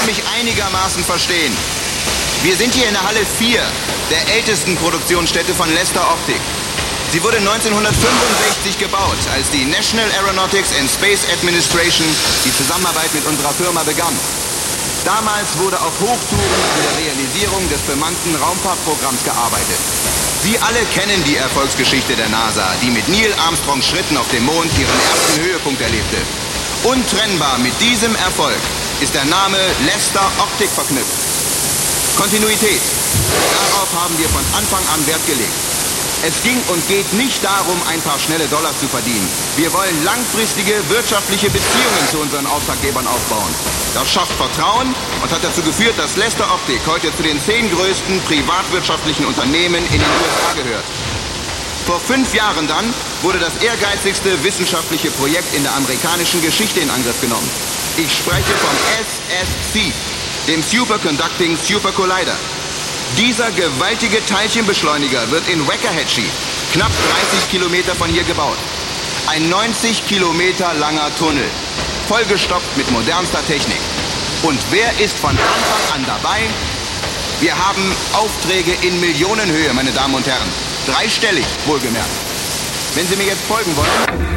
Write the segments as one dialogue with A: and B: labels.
A: mich einigermaßen verstehen. Wir sind hier in der Halle 4, der ältesten Produktionsstätte von Lester Optic. Sie wurde 1965 gebaut, als die National Aeronautics and Space Administration die Zusammenarbeit mit unserer Firma begann. Damals wurde auf Hochtouren an der Realisierung des bemannten Raumfahrtprogramms gearbeitet. Sie alle kennen die Erfolgsgeschichte der NASA, die mit Neil Armstrongs Schritten auf dem Mond ihren ersten Höhepunkt erlebte. Untrennbar mit diesem Erfolg ist der Name Lester Optic verknüpft. Kontinuität. Darauf haben wir von Anfang an Wert gelegt. Es ging und geht nicht darum, ein paar schnelle Dollars zu verdienen. Wir wollen langfristige wirtschaftliche Beziehungen zu unseren Auftraggebern aufbauen. Das schafft Vertrauen und hat dazu geführt, dass Lester Optic heute zu den 10 größten privatwirtschaftlichen Unternehmen in den USA gehört. Vor 5 Jahren dann wurde das ehrgeizigste wissenschaftliche Projekt in der amerikanischen Geschichte in Angriff genommen. Ich spreche vom SSC, dem Superconducting Super Collider. Dieser gewaltige Teilchenbeschleuniger wird in Waxahachie, knapp 30 Kilometer von hier gebaut. Ein 90 Kilometer langer Tunnel, vollgestopft mit modernster Technik. Und wer ist von Anfang an dabei? Wir haben Aufträge in Millionenhöhe, meine Damen und Herren. 3-stellig, wohlgemerkt. Wenn Sie mir jetzt folgen wollen...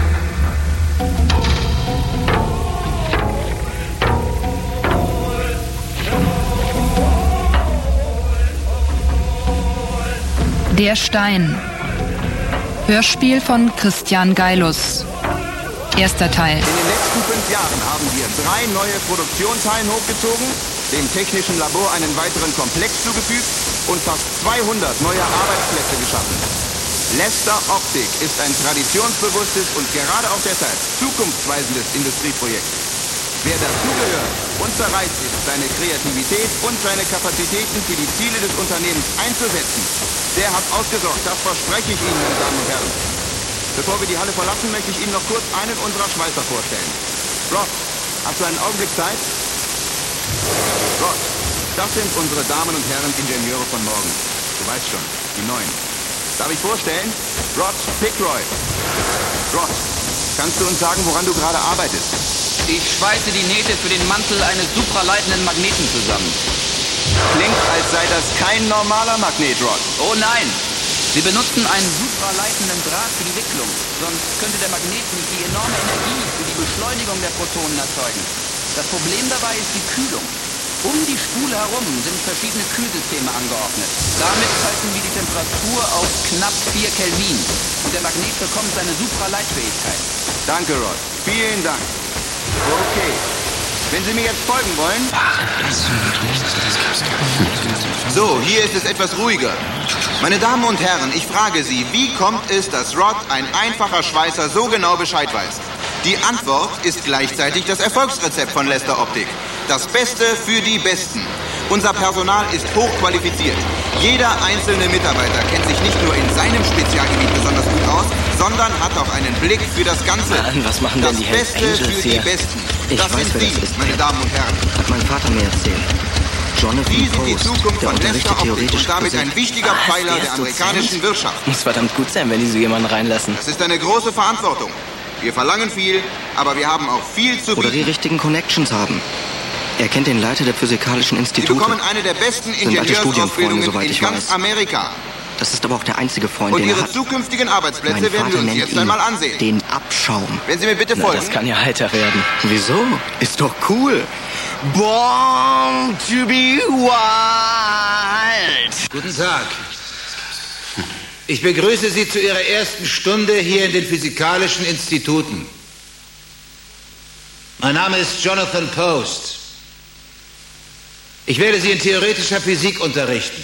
B: Der Stein. Hörspiel von Christian Geilus. Erster Teil.
A: In den letzten 5 Jahren haben wir 3 neue Produktionshallen hochgezogen, dem technischen Labor einen weiteren Komplex zugefügt und fast 200 neue Arbeitsplätze geschaffen. Lester Optic ist ein traditionsbewusstes und gerade auch deshalb zukunftsweisendes Industrieprojekt. Wer dazugehört und bereit ist, seine Kreativität und seine Kapazitäten für die Ziele des Unternehmens einzusetzen, der hat ausgesorgt. Das verspreche ich Ihnen, meine Damen und Herren. Bevor wir die Halle verlassen, möchte ich Ihnen noch kurz einen unserer Schweißer vorstellen. Rod, hast du einen Augenblick Zeit? Rod, das sind unsere Damen und Herren Ingenieure von morgen. Du weißt schon, die Neuen. Darf ich vorstellen? Rod Pickroy. Rod, kannst du uns sagen, woran du gerade arbeitest?
C: Ich schweiße die Nähte für den Mantel eines supraleitenden Magneten zusammen.
A: Klingt, als sei das kein normaler Magnet, Rod.
C: Oh nein! Sie benutzen einen supraleitenden Draht für die Wicklung. Sonst könnte der Magnet nicht die enorme Energie für die Beschleunigung der Protonen erzeugen. Das Problem dabei ist die Kühlung. Um die Spule herum sind verschiedene Kühlsysteme angeordnet. Damit halten wir die Temperatur auf knapp 4 Kelvin. Und der Magnet bekommt seine Supraleitfähigkeit.
A: Danke, Rod. Vielen Dank. Okay. Wenn Sie mir jetzt folgen wollen... So, hier ist es etwas ruhiger. Meine Damen und Herren, ich frage Sie, wie kommt es, dass Rod, ein einfacher Schweißer, so genau Bescheid weiß? Die Antwort ist gleichzeitig das Erfolgsrezept von Lester Optic. Das Beste für die Besten. Unser Personal ist hochqualifiziert. Jeder einzelne Mitarbeiter kennt sich nicht nur in seinem Spezialgebiet besonders gut aus, sondern hat auch einen Blick für das Ganze.
D: Was machen denn die Hells Angels
A: Das Beste für
D: hier?
A: die Besten.
D: Ich
A: Das
D: weiß,
A: sind
D: wer
A: Sie,
D: das ist.
A: meine Damen und Herren.
D: Hat mein Vater mir erzählt. Jonathan
A: Sie sind die
D: Post,
A: Zukunft
D: der
A: von Lester
D: unterrichtet
A: Optic
D: theoretisch
A: und damit ein wichtiger Pfeiler der amerikanischen Wirtschaft.
D: Muss verdammt gut sein, wenn die so jemanden reinlassen.
A: Das ist eine große Verantwortung. Wir verlangen viel, aber wir haben auch viel zu bieten.
D: Oder die richtigen Connections haben. Er kennt den Leiter der Physikalischen
A: Sie
D: Institute.
A: bekommen eine der besten
D: Sind alte Studienfreunde,
A: Ingenieursausbildungen
D: soweit
A: in
D: ich
A: ganz
D: weiß.
A: Amerika.
D: Das ist aber auch der einzige Freund,
A: Und
D: den er
A: Ihre
D: hat.
A: zukünftigen Arbeitsplätze
D: Mein
A: werden wir
D: Vater
A: uns
D: nennt
A: jetzt
D: ihn
A: einmal ansehen.
D: den Abschaum.
A: Wenn Sie mir bitte folgen.
D: Das kann ja heiter werden. Wieso? Ist doch cool. Born to be wild.
E: Guten Tag. Ich begrüße Sie zu Ihrer ersten Stunde hier in den Physikalischen Instituten. Mein Name ist Jonathan Post. Ich werde Sie in theoretischer Physik unterrichten.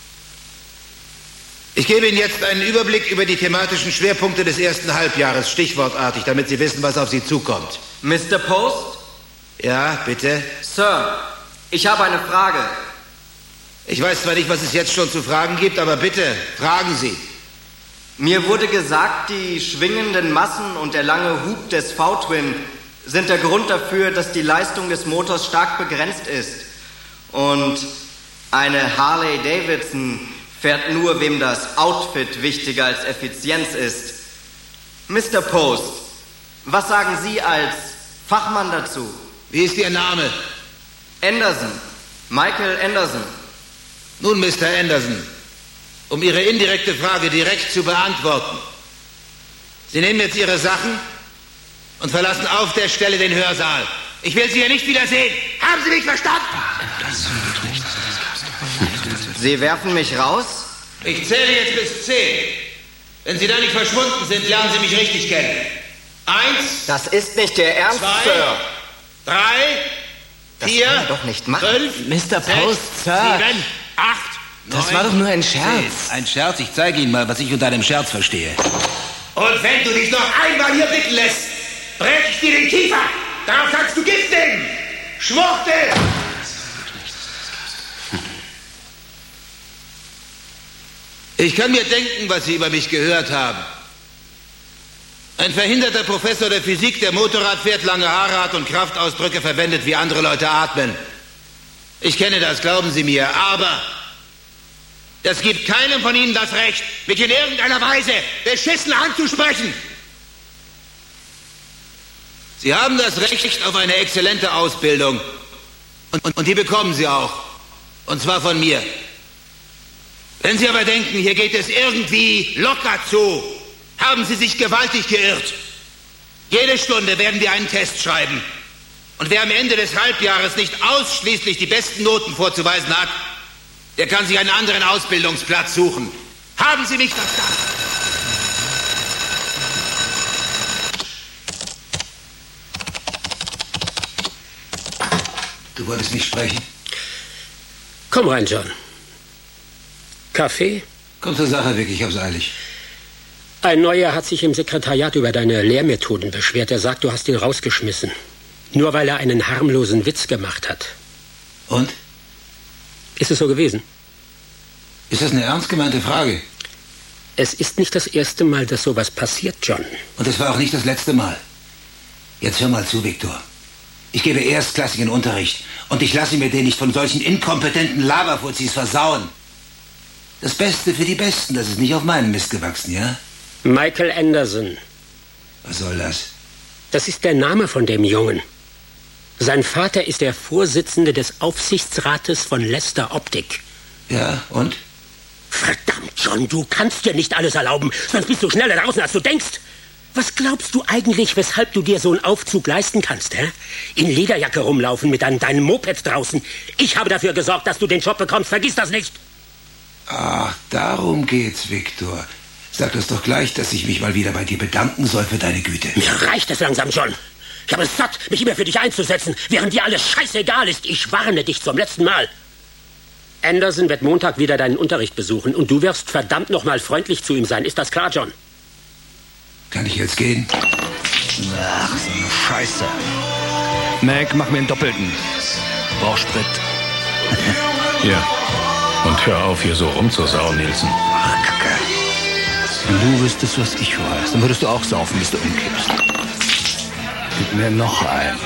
E: Ich gebe Ihnen jetzt einen Überblick über die thematischen Schwerpunkte des ersten Halbjahres, stichwortartig, damit Sie wissen, was auf Sie zukommt.
F: Mr. Post?
E: Ja, bitte?
F: Sir, ich habe eine Frage.
E: Ich weiß zwar nicht, was es jetzt schon zu fragen gibt, aber bitte, fragen Sie.
F: Mir wurde gesagt, die schwingenden Massen und der lange Hub des V-Twin sind der Grund dafür, dass die Leistung des Motors stark begrenzt ist. Und eine Harley-Davidson fährt nur, wem das Outfit wichtiger als Effizienz ist. Mr. Post, was sagen Sie als Fachmann dazu?
E: Wie ist Ihr Name?
F: Anderson. Michael Anderson.
E: Nun, Mr. Anderson, um Ihre indirekte Frage direkt zu beantworten. Sie nehmen jetzt Ihre Sachen und verlassen auf der Stelle den Hörsaal. Ich will Sie hier nicht wiedersehen. Haben Sie mich verstanden?
F: Sie werfen mich raus?
E: Ich zähle jetzt bis 10. Wenn Sie da nicht verschwunden sind, lernen Sie mich richtig kennen. 1.
F: Das ist nicht der Ernst,
E: 2,
F: Sir.
E: 3,
F: Das
E: 4,
F: kann man doch nicht machen.
E: 5,
G: Mr.
E: 6,
G: Post, Sir.
E: 7, 8, 9,
G: Das war doch nur ein Scherz.
E: Ein Scherz? Ich zeige Ihnen mal, was ich unter einem Scherz verstehe. Und wenn du dich noch einmal hier blicken lässt, brech ich dir den Kiefer. Darauf kannst du Gift nehmen. Schwuchtel! Ich kann mir denken, was Sie über mich gehört haben. Ein verhinderter Professor der Physik, der Motorrad fährt, lange Haare hat und Kraftausdrücke verwendet, wie andere Leute atmen. Ich kenne das, glauben Sie mir, aber das gibt keinem von Ihnen das Recht, mich in irgendeiner Weise beschissen anzusprechen. Sie haben das Recht auf eine exzellente Ausbildung. Und die bekommen Sie auch. Und zwar von mir. Wenn Sie aber denken, hier geht es irgendwie locker zu, haben Sie sich gewaltig geirrt. Jede Stunde werden wir einen Test schreiben. Und wer am Ende des Halbjahres nicht ausschließlich die besten Noten vorzuweisen hat, der kann sich einen anderen Ausbildungsplatz suchen. Haben Sie mich verstanden? Du wolltest nicht sprechen?
H: Komm rein, John. Kaffee?
E: Komm zur Sache, Vic, ich hab's eilig.
H: Ein Neuer hat sich im Sekretariat über deine Lehrmethoden beschwert. Er sagt, du hast ihn rausgeschmissen. Nur weil er einen harmlosen Witz gemacht hat.
E: Und?
H: Ist es so gewesen?
E: Ist das eine ernst gemeinte Frage?
H: Es ist nicht das erste Mal, dass sowas passiert, John.
E: Und es war auch nicht das letzte Mal. Jetzt hör mal zu, Viktor. Ich gebe erstklassigen Unterricht und ich lasse mir den nicht von solchen inkompetenten Laberfuzis versauen. Das Beste für die Besten, das ist nicht auf meinem Mist gewachsen, ja?
H: Michael Anderson.
E: Was soll das?
H: Das ist der Name von dem Jungen. Sein Vater ist der Vorsitzende des Aufsichtsrates von Lester Optik.
E: Ja, und?
H: Verdammt, John, du kannst dir nicht alles erlauben, sonst bist du schneller draußen, als du denkst. Was glaubst du eigentlich, weshalb du dir so einen Aufzug leisten kannst, hä? In Lederjacke rumlaufen mit deinem Moped draußen. Ich habe dafür gesorgt, dass du den Job bekommst, vergiss das nicht.
E: Ach, darum geht's, Viktor. Sag das doch gleich, dass ich mich mal wieder bei dir bedanken soll für deine Güte.
H: Mir reicht es langsam, John. Ich habe es satt, mich immer für dich einzusetzen, während dir alles scheißegal ist. Ich warne dich zum letzten Mal. Anderson wird Montag wieder deinen Unterricht besuchen und du wirst verdammt noch mal freundlich zu ihm sein. Ist das klar, John?
E: Kann ich jetzt gehen?
G: Ach, so eine Scheiße.
I: Mac, mach mir einen Doppelten. Brauch Sprit.
J: Hier. Und hör auf, hier so rumzusauen, Nielsen.
I: Ach, Kacke. Wenn du wüsstest, was ich weiß, dann würdest du auch saufen, bis du umkippst. Gib mir noch einen.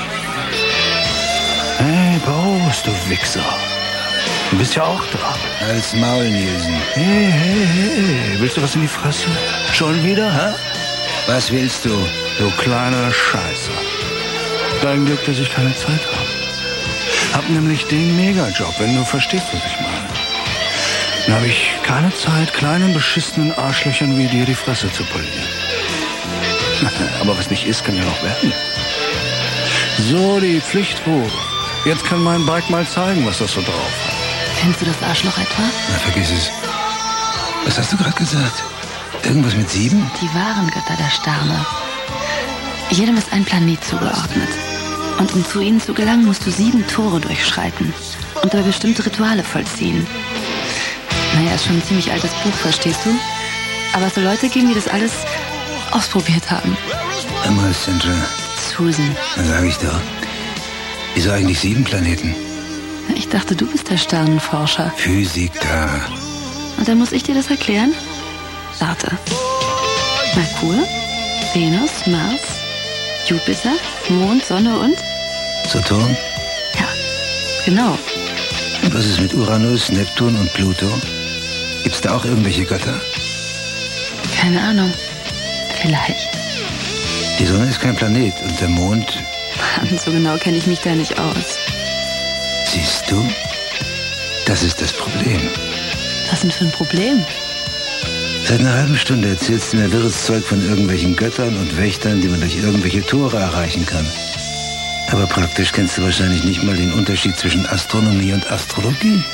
I: Hey, Boris, du Wichser. Du bist ja auch dran.
E: Als Maul, Nielsen.
I: Hey. Willst du was in die Fresse? Schon wieder, hä?
E: Was willst du?
I: Du kleiner Scheißer. Dein Glück, dass ich keine Zeit habe. Hab nämlich den Megajob, wenn du verstehst, was ich meine. Dann habe ich keine Zeit, kleinen, beschissenen Arschlöchern wie dir die Fresse zu polieren. Aber was nicht ist, kann ja noch werden. So, die Pflichtruf. Jetzt kann mein Bike mal zeigen, was das so drauf hat.
B: Kennst du das Arschloch etwa?
E: Na, vergiss es. Was hast du gerade gesagt? Irgendwas mit 7?
B: Die wahren Götter der Sterne. Jedem ist ein Planet zugeordnet. Und um zu ihnen zu gelangen, musst du 7 Tore durchschreiten und dabei bestimmte Rituale vollziehen. Naja, ist schon ein ziemlich altes Buch, verstehst du? Aber es soll Leute geben, die das alles ausprobiert haben.
E: Einmal, Sandra.
B: Susan.
E: Dann sag ich doch. Wieso eigentlich 7 Planeten?
B: Ich dachte, du bist der Sternenforscher.
E: Physiker.
B: Und dann muss ich dir das erklären? Warte. Merkur, Venus, Mars, Jupiter, Mond, Sonne und?
E: Saturn?
B: Ja, genau.
E: Und was ist mit Uranus, Neptun und Pluto? Gibt's da auch irgendwelche Götter?
B: Keine Ahnung. Vielleicht.
E: Die Sonne ist kein Planet und der Mond...
B: Mann, so genau kenne ich mich da nicht aus.
K: Siehst du? Das ist das Problem.
B: Was denn für ein Problem?
K: Seit einer halben Stunde erzählst du mir wirres Zeug von irgendwelchen Göttern und Wächtern, die man durch irgendwelche Tore erreichen kann. Aber praktisch kennst du wahrscheinlich nicht mal den Unterschied zwischen Astronomie und Astrologie.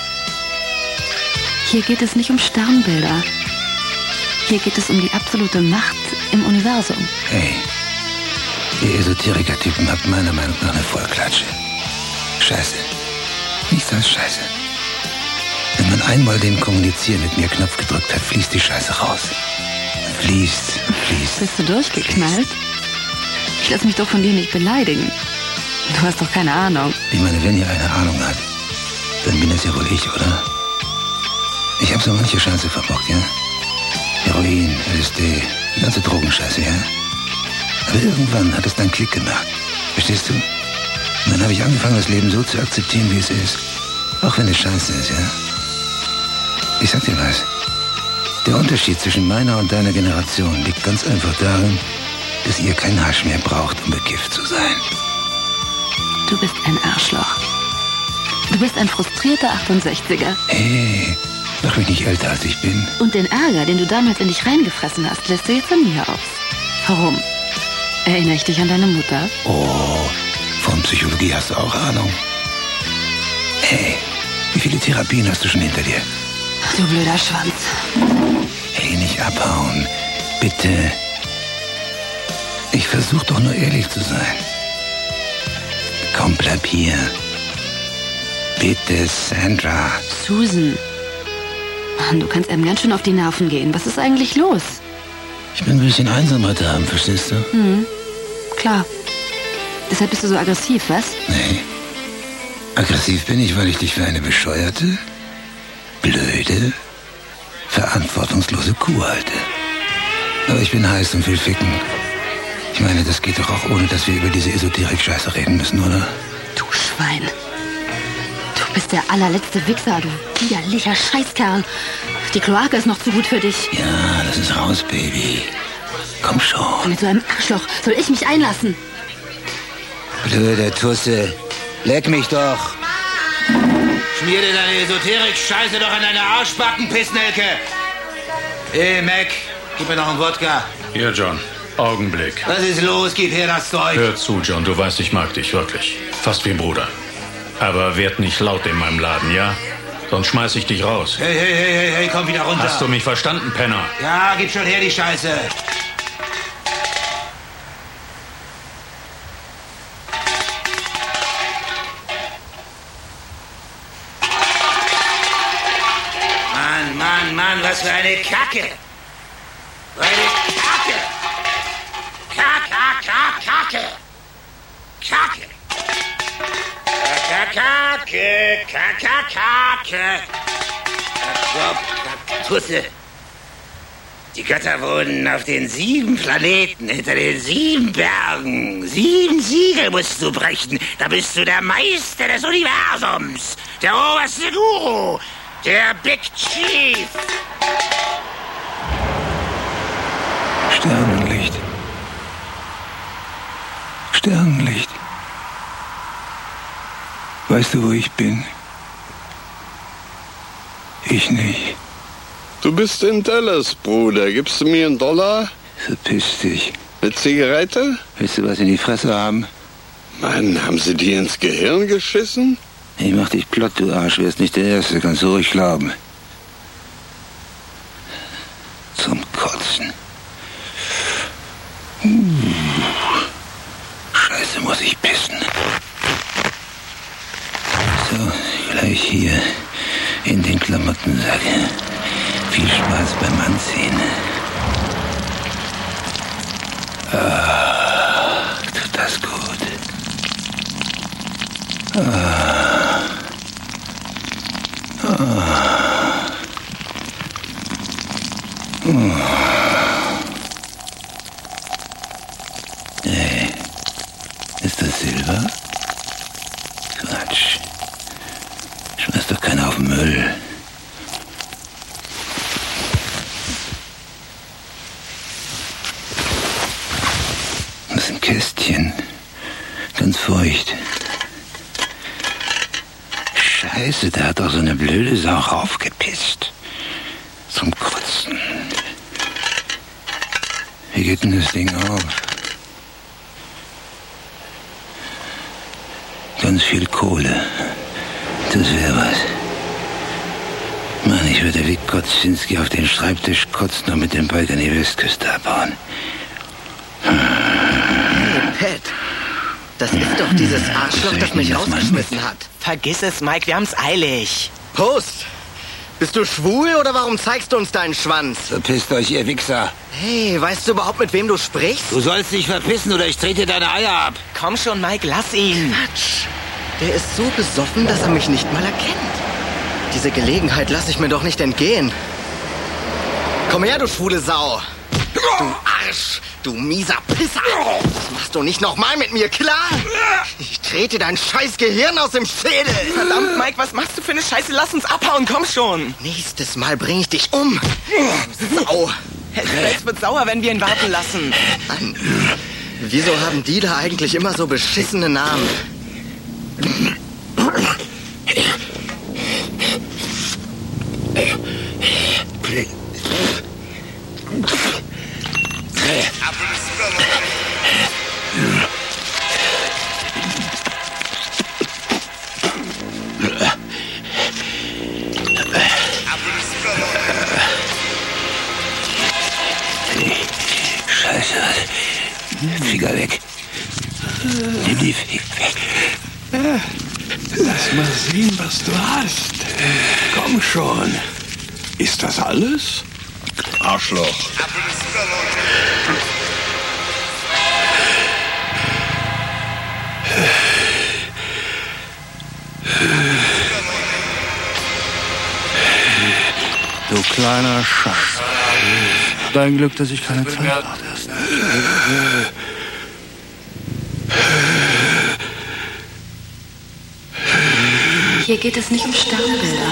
B: Hier geht es nicht um Sternbilder. Hier geht es um die absolute Macht im Universum.
K: Hey, ihr Esoteriker-Typen habt meiner Meinung nach eine Vollklatsche. Scheiße. Nichts als Scheiße. Wenn man einmal den Kommunizieren mit mir Knopf gedrückt hat, fließt die Scheiße raus. Fließt.
B: Bist du durchgeknallt? Ich lass mich doch von dir nicht beleidigen. Du hast doch keine Ahnung.
K: Ich meine, wenn ihr eine Ahnung hat, dann bin es ja wohl ich, oder? Ich hab so manche Scheiße verbockt, ja? Heroin, LSD, die ganze Drogenscheiße, ja? Aber irgendwann hat es dann Klick gemacht. Verstehst du? Und dann habe ich angefangen, das Leben so zu akzeptieren, wie es ist. Auch wenn es scheiße ist, ja? Ich sag dir was. Der Unterschied zwischen meiner und deiner Generation liegt ganz einfach darin, dass ihr kein Hasch mehr braucht, um bekifft zu sein.
B: Du bist ein Arschloch. Du bist ein frustrierter 68er.
K: Hey, mach mich nicht älter, als ich bin.
B: Und den Ärger, den du damals in dich reingefressen hast, lässt du jetzt an mir aus. Warum? Erinnere ich dich an deine Mutter?
K: Oh, von Psychologie hast du auch Ahnung. Hey, wie viele Therapien hast du schon hinter dir?
B: Du blöder Schwanz.
K: Hey, nicht abhauen. Bitte. Ich versuche doch nur ehrlich zu sein. Komm, bleib hier. Bitte, Sandra.
B: Susan. Mann, du kannst einem ganz schön auf die Nerven gehen. Was ist eigentlich los?
K: Ich bin ein bisschen einsam heute Abend, verstehst du?
B: Klar. Deshalb bist du so aggressiv, was?
K: Nee. Aggressiv bin ich, weil ich dich für eine bescheuerte, blöde, verantwortungslose Kuh halte. Aber ich bin heiß und will ficken. Ich meine, das geht doch auch ohne, dass wir über diese Esoterik-Scheiße reden müssen, oder?
B: Du Schwein. Du bist der allerletzte Wichser, du widerlicher Scheißkerl. Die Kloake ist noch zu gut für dich.
K: Ja, das ist raus, Baby. Komm schon.
B: Mit so einem Arschloch soll ich mich einlassen.
K: Blöde Tusse. Leck mich doch.
E: Schmier dir deine Esoterik-Scheiße doch an deine Arschbacken, Pissnelke. Hey, Mac, gib mir noch einen Wodka.
J: Hier, John. Augenblick.
E: Was ist los? Gib her das Zeug.
J: Hör zu, John. Du weißt, ich mag dich wirklich. Fast wie ein Bruder. Aber werd nicht laut in meinem Laden, ja? Sonst schmeiß ich dich raus.
E: Hey, komm wieder runter.
J: Hast du mich verstanden, Penner?
E: Ja, gib schon her die Scheiße. Mann, was für eine Kacke. Eine Kacke. Kacke. Tusse. Die Götter wohnen auf den 7 Planeten, hinter den 7 Bergen. 7 Siegel musst du brechen. Da bist du der Meister des Universums. Der oberste Guru. Der Big Chief.
K: Sternenlicht. Sternenlicht. Weißt du, wo ich bin? Ich nicht.
L: Du bist in Dallas, Bruder. Gibst du mir $1?
K: Verpiss dich.
L: Eine Zigarette?
K: Willst du was in die Fresse haben?
L: Mann, haben sie dir ins Gehirn geschissen?
K: Ich mach dich platt, du Arsch. Du wärst nicht der Erste, kannst du ruhig glauben. Zum Kotzen. Scheiße, muss ich pissen. So, gleich hier in den Klamottensack. Viel Spaß beim Anziehen. Tut das gut. Hey, ist das Silber? Quatsch. Schmeiß doch keiner auf den Müll. Das ist ein Kästchen. Ganz feucht. Scheiße, da hat doch so eine blöde Sau raufgepisst. Zum Kotzen. Wie geht denn das Ding auf? Ganz viel Kohle. Das wäre was. Mann, ich würde wie Kotzinski auf den Schreibtisch kotzen und mit dem Bike an die Westküste abhauen.
F: Hey, Pat. Das ist doch dieses Arschloch, das mich rausgeschmissen hat.
G: Vergiss es, Mike, wir haben's eilig.
F: Prost! Bist du schwul oder warum zeigst du uns deinen Schwanz?
K: Verpisst euch, ihr Wichser.
F: Hey, weißt du überhaupt, mit wem du sprichst?
K: Du sollst dich verpissen oder ich trete deine Eier ab.
G: Komm schon, Mike, lass ihn.
F: Quatsch. Der ist so besoffen, dass er mich nicht mal erkennt. Diese Gelegenheit lasse ich mir doch nicht entgehen. Komm her, du schwule Sau. Du Arsch, du mieser Pisser. Das machst du nicht nochmal mit mir, klar? Ich trete dein scheiß Gehirn aus dem Schädel.
G: Verdammt, Mike, was machst du für eine Scheiße? Lass uns abhauen, komm schon.
F: Nächstes Mal bring ich dich um. Du Sau.
G: Es wird sauer, wenn wir ihn warten lassen.
F: Mann, wieso haben die da eigentlich immer so beschissene Namen?
K: Scheiße. Finger weg. Nimm die Finger weg.
I: Lass mal sehen, was du hast. Komm schon. Ist das alles?
L: Arschloch.
I: Du kleiner Scheiß. Dein Glück, dass ich keine Zeit hatte.
B: Hier geht es nicht um Sternbilder.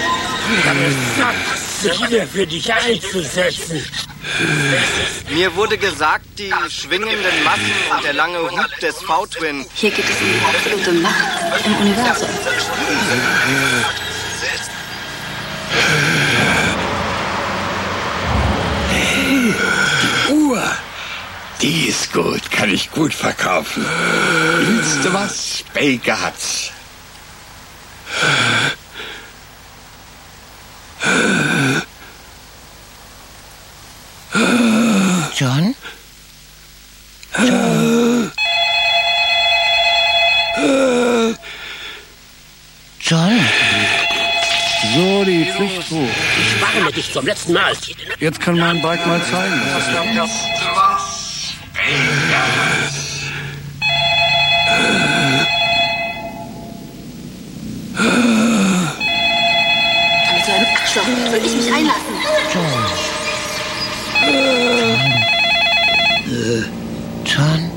H: Ziele für dich einzusetzen.
F: Mir wurde gesagt, die schwingenden Massen und der lange Hub des V-Twin.
B: Hier geht es um die absolute Macht im Universum.
I: Die Uhr. Die ist gut, kann ich gut verkaufen. Willst du was, Speygatz?
G: John? John?
I: So, die Pflichtruf.
H: Ich warne dich zum letzten Mal.
I: Jetzt kann mein Bike mal zeigen.
B: Mit so einem Arschloch würde ich mich einlassen.
G: John?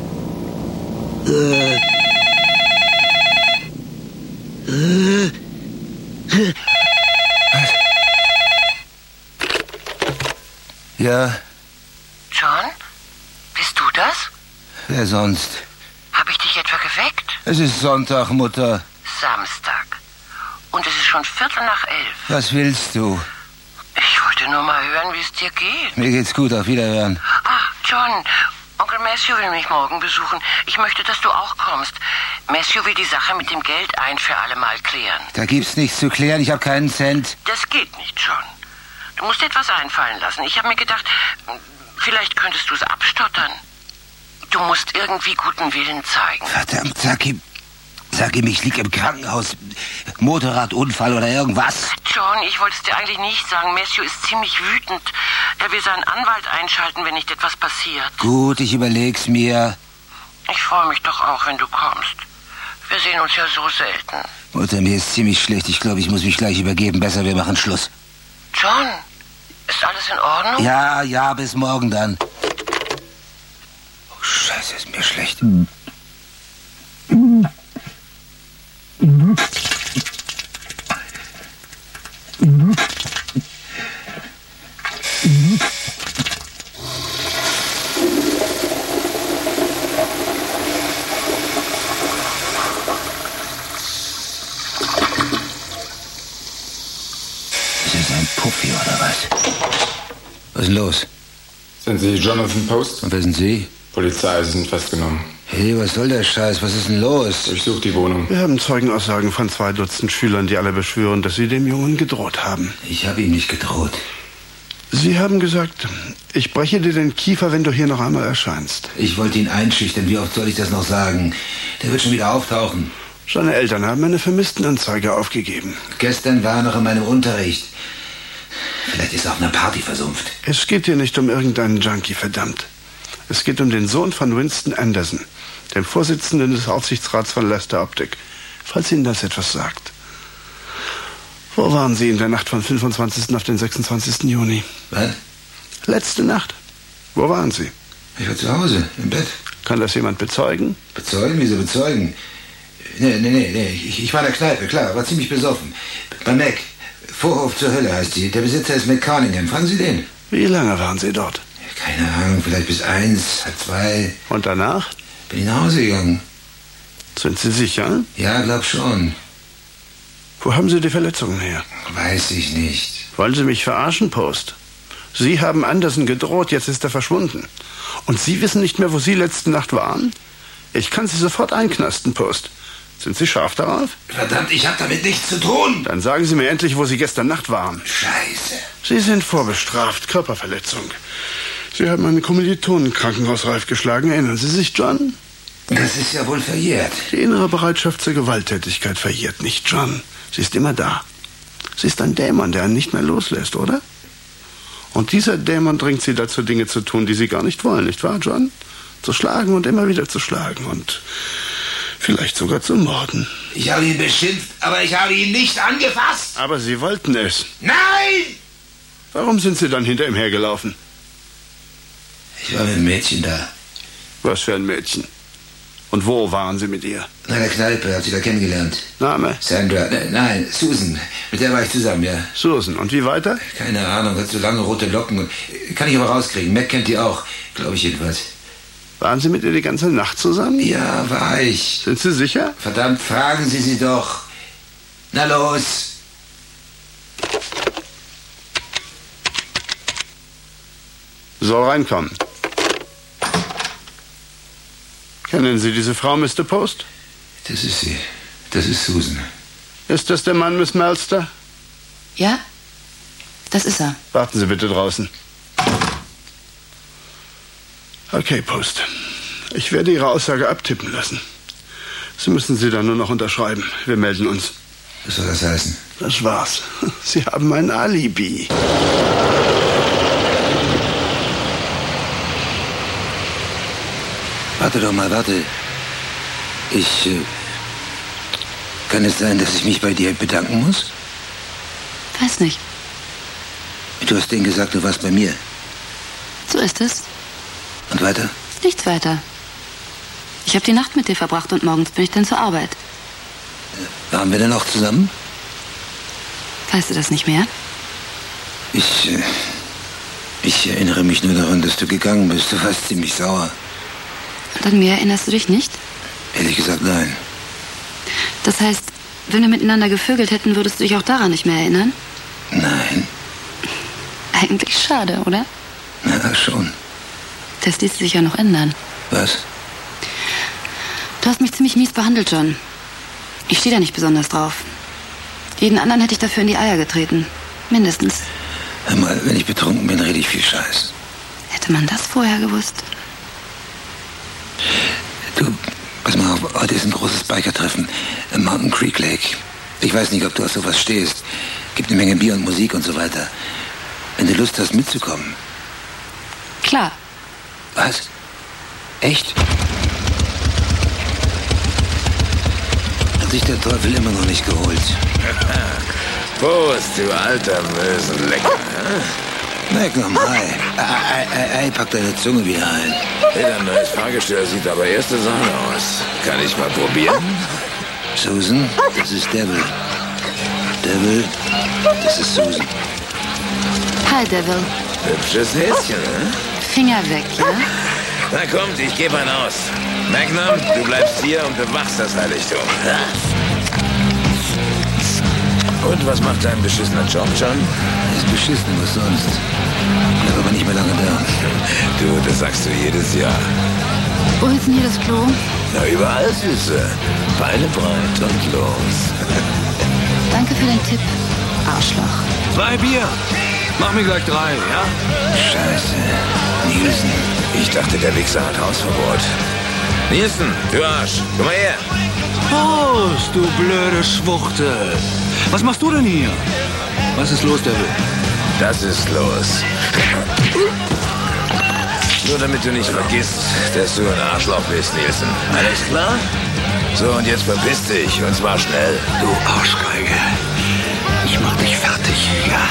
K: Ja,
M: John? Bist du das?
K: wer sonst?
M: Habe ich dich etwa geweckt?
K: Es ist Sonntag, Mutter.
M: Samstag. Und es ist schon 11:15.
K: Was willst du?
M: Ich wollte nur mal hören, wie es dir geht.
K: Mir geht's gut, auf Wiederhören.
M: Ah, John, Onkel Matthew will mich morgen besuchen. Ich möchte, dass du auch kommst. Matthew will die Sache mit dem Geld ein für alle Mal klären.
K: Da gibt's nichts zu klären, ich habe keinen Cent.
M: Das geht nicht, John. Du musst dir etwas einfallen lassen. Ich habe mir gedacht, vielleicht könntest du es abstottern. Du musst irgendwie guten Willen zeigen.
K: Verdammt, sag ihm, ich lieg im Krankenhaus. Motorradunfall oder irgendwas.
M: John, ich wollte es dir eigentlich nicht sagen. Matthew ist ziemlich wütend. Er will seinen Anwalt einschalten, wenn nicht etwas passiert.
K: Gut, ich überleg's mir.
M: Ich freue mich doch auch, wenn du kommst. Wir sehen uns ja so selten.
K: Mutter, mir ist ziemlich schlecht. Ich glaube, ich muss mich gleich übergeben. Besser, wir machen Schluss.
M: John, ist alles in Ordnung?
K: Ja, bis morgen dann. Oh, Scheiße, ist mir schlecht. Puffi oder was? Was ist denn los?
N: Sind Sie Jonathan Post?
K: Und wer sind Sie?
N: Polizei, Sie sind festgenommen.
K: Hey, was soll der Scheiß? Was ist denn los?
N: Ich suche die Wohnung.
I: Wir haben Zeugenaussagen von 2 Dutzend Schülern, die alle beschwören, dass sie dem Jungen gedroht haben.
K: Ich habe ihm nicht gedroht.
I: Sie haben gesagt, ich breche dir den Kiefer, wenn du hier noch einmal erscheinst.
K: Ich wollte ihn einschüchtern. Wie oft soll ich das noch sagen? Der wird schon wieder auftauchen.
I: Seine Eltern haben eine Vermisstenanzeige aufgegeben.
K: Gestern war er noch in meinem Unterricht. Vielleicht ist er auf einer Party versumpft.
I: Es geht hier nicht um irgendeinen Junkie, verdammt. Es geht um den Sohn von Winston Anderson, dem Vorsitzenden des Aufsichtsrats von Lester Optic. Falls Ihnen das etwas sagt. Wo waren Sie in der Nacht vom 25. auf den 26. Juni?
K: Was?
I: Letzte Nacht. Wo waren Sie?
K: Ich war zu Hause, im Bett.
I: Kann das jemand bezeugen?
K: Bezeugen? Wieso bezeugen? Nee. Ich war in der Kneipe, klar, war ziemlich besoffen. Bei Mac. Vorhof zur Hölle heißt sie. Der Besitzer ist Mac Cunningham. Fragen Sie den.
I: Wie lange waren Sie dort?
K: Keine Ahnung, vielleicht bis 1, halb 2.
I: Und danach?
K: Bin ich nach Hause gegangen.
I: Sind Sie sicher?
K: Ja, glaub schon.
I: Wo haben Sie die Verletzungen her?
K: Weiß ich nicht.
I: Wollen Sie mich verarschen, Post? Sie haben Anderson gedroht, jetzt ist er verschwunden. Und Sie wissen nicht mehr, wo Sie letzte Nacht waren? Ich kann Sie sofort einknasten, Post. Sind Sie scharf darauf?
K: Verdammt, ich habe damit nichts zu tun.
I: Dann sagen Sie mir endlich, wo Sie gestern Nacht waren.
K: Scheiße.
I: Sie sind vorbestraft, Körperverletzung. Sie haben einen Kommilitonen krankenhausreif geschlagen. Erinnern Sie sich, John?
K: Das ist ja wohl verjährt.
I: Die innere Bereitschaft zur Gewalttätigkeit verjährt nicht, John. Sie ist immer da. Sie ist ein Dämon, der einen nicht mehr loslässt, oder? Und dieser Dämon drängt Sie dazu, Dinge zu tun, die Sie gar nicht wollen, nicht wahr, John? Zu schlagen und immer wieder zu schlagen und vielleicht sogar zu morden.
K: Ich habe ihn beschimpft, aber ich habe ihn nicht angefasst.
I: Aber Sie wollten es.
K: Nein!
I: Warum sind Sie dann hinter ihm hergelaufen?
K: Ich war mit einem Mädchen da.
I: Was für ein Mädchen? Und wo waren Sie mit ihr?
K: In einer Kneipe, hab sie da kennengelernt.
I: Name?
K: Sandra, nein, Susan. Mit der war ich zusammen, ja.
I: Susan, und wie weiter?
K: Keine Ahnung, hat so lange rote Locken. Kann ich aber rauskriegen. Mac kennt die auch, glaube ich jedenfalls.
I: Waren Sie mit ihr die ganze Nacht zusammen?
K: Ja, war ich.
I: Sind Sie sicher?
K: Verdammt, fragen Sie sie doch. Na los.
I: Soll reinkommen. Kennen Sie diese Frau, Mr. Post?
K: Das ist sie. Das ist Susan.
I: Ist das der Mann, Miss Melster?
B: Ja, das ist er.
I: Warten Sie bitte draußen. Okay, Post. Ich werde Ihre Aussage abtippen lassen. Sie müssen sie dann nur noch unterschreiben. Wir melden uns.
K: Was soll das heißen?
I: Das war's. Sie haben ein Alibi.
K: Warte doch mal, warte. Kann es sein, dass ich mich bei dir bedanken muss?
B: Weiß nicht.
K: Du hast denen gesagt, du warst bei mir.
B: So ist es.
K: Und weiter?
B: Nichts weiter. Ich habe die Nacht mit dir verbracht und morgens bin ich dann zur Arbeit.
K: Waren wir denn auch zusammen?
B: Weißt du das nicht mehr?
K: Ich erinnere mich nur daran, dass du gegangen bist. Du warst ziemlich sauer.
B: Und an mir erinnerst du dich nicht?
K: Ehrlich gesagt, nein.
B: Das heißt, wenn wir miteinander gevögelt hätten, würdest du dich auch daran nicht mehr erinnern?
K: Nein.
B: Eigentlich schade, oder?
K: Na, schon.
B: Das ließ sich ja noch ändern.
K: Was?
B: Du hast mich ziemlich mies behandelt, John. Ich stehe da nicht besonders drauf. Jeden anderen hätte ich dafür in die Eier getreten. Mindestens.
K: Hör mal, wenn ich betrunken bin, rede ich viel Scheiß.
B: Hätte man das vorher gewusst?
K: Du, pass mal auf, heute ist ein großes Biker-Treffen im Mountain Creek Lake. Ich weiß nicht, ob du auf sowas stehst. Gibt eine Menge Bier und Musik und so weiter. Wenn du Lust hast, mitzukommen.
B: Klar.
K: Was? Echt? Hat sich der Teufel immer noch nicht geholt.
O: Prost, du alter Mösenlecker.
K: Magnum, hi. Pack deine Zunge wieder ein.
O: Der neues Fahrgestell sieht aber erste Sahne aus. Kann ich mal probieren?
K: Susan, das ist Devil. Devil, das ist Susan.
B: Hi, Devil.
O: Hübsches Häschen, ne?
B: Finger weg, ja?
O: Na kommt, ich gebe einen aus. Magnum, du bleibst hier und bewachst das Heiligtum. Und was macht dein beschissener Job, John?
K: Ist beschissen, was sonst. Bleib aber nicht mehr lange da.
O: Du, das sagst du jedes Jahr.
B: Wo ist denn hier das Klo?
O: Na, überall, Süße. Beine breit und los.
B: Danke für den Tipp, Arschloch.
I: 2 Bier. Mach mir gleich 3, ja?
K: Scheiße. Nielsen.
O: Ich dachte, der Wichser hat Hausverbot. Nielsen, du Arsch, komm mal her.
I: Prost, du blöde Schwuchtel. Was machst du denn hier? Was ist los, Devil?
O: Das ist los. Nur damit du nicht vergisst, dass du ein Arschloch bist, Nielsen. Alles klar? So, und jetzt verpiss dich, und zwar schnell.
I: Du Arschgeige. Ich mach dich fertig, ja.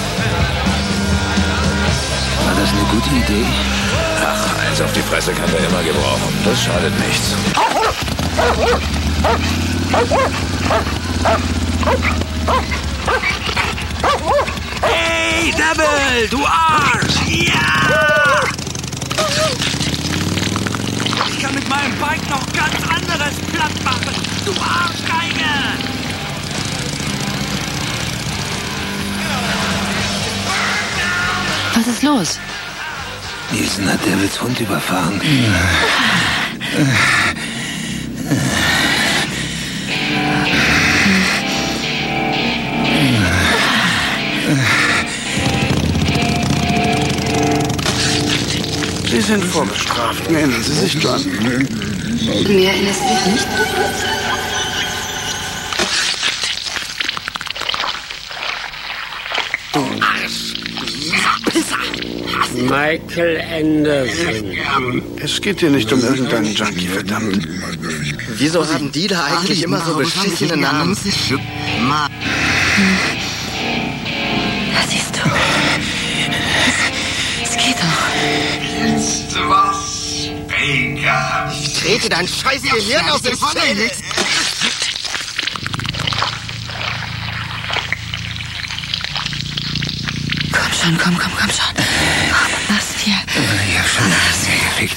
K: War das eine gute Idee?
O: Ach, eins auf die Fresse kann der immer gebrauchen. Das schadet nichts.
I: Hey, Devil, du Arsch! Ja! Ich kann mit meinem Bike noch ganz anderes platt machen, du Arschgeige!
B: Was ist los?
K: Nielsen hat Devils Hund überfahren.
I: Sie sind vorbestraft. Erinnern Sie sich dran?
B: Mir erinnerst du dich nicht?
H: Michael Anderson.
I: Es geht hier nicht um irgendeinen Junkie, verdammt.
F: Wieso haben die da eigentlich immer so beschissene Namen?
B: Da siehst du. Es geht doch.
P: Ist was, Baker?
F: Ich trete dein scheiß Gehirn aus den Zähnen.
B: Komm schon. Was hier?
K: Ich hab schon alles gefickt.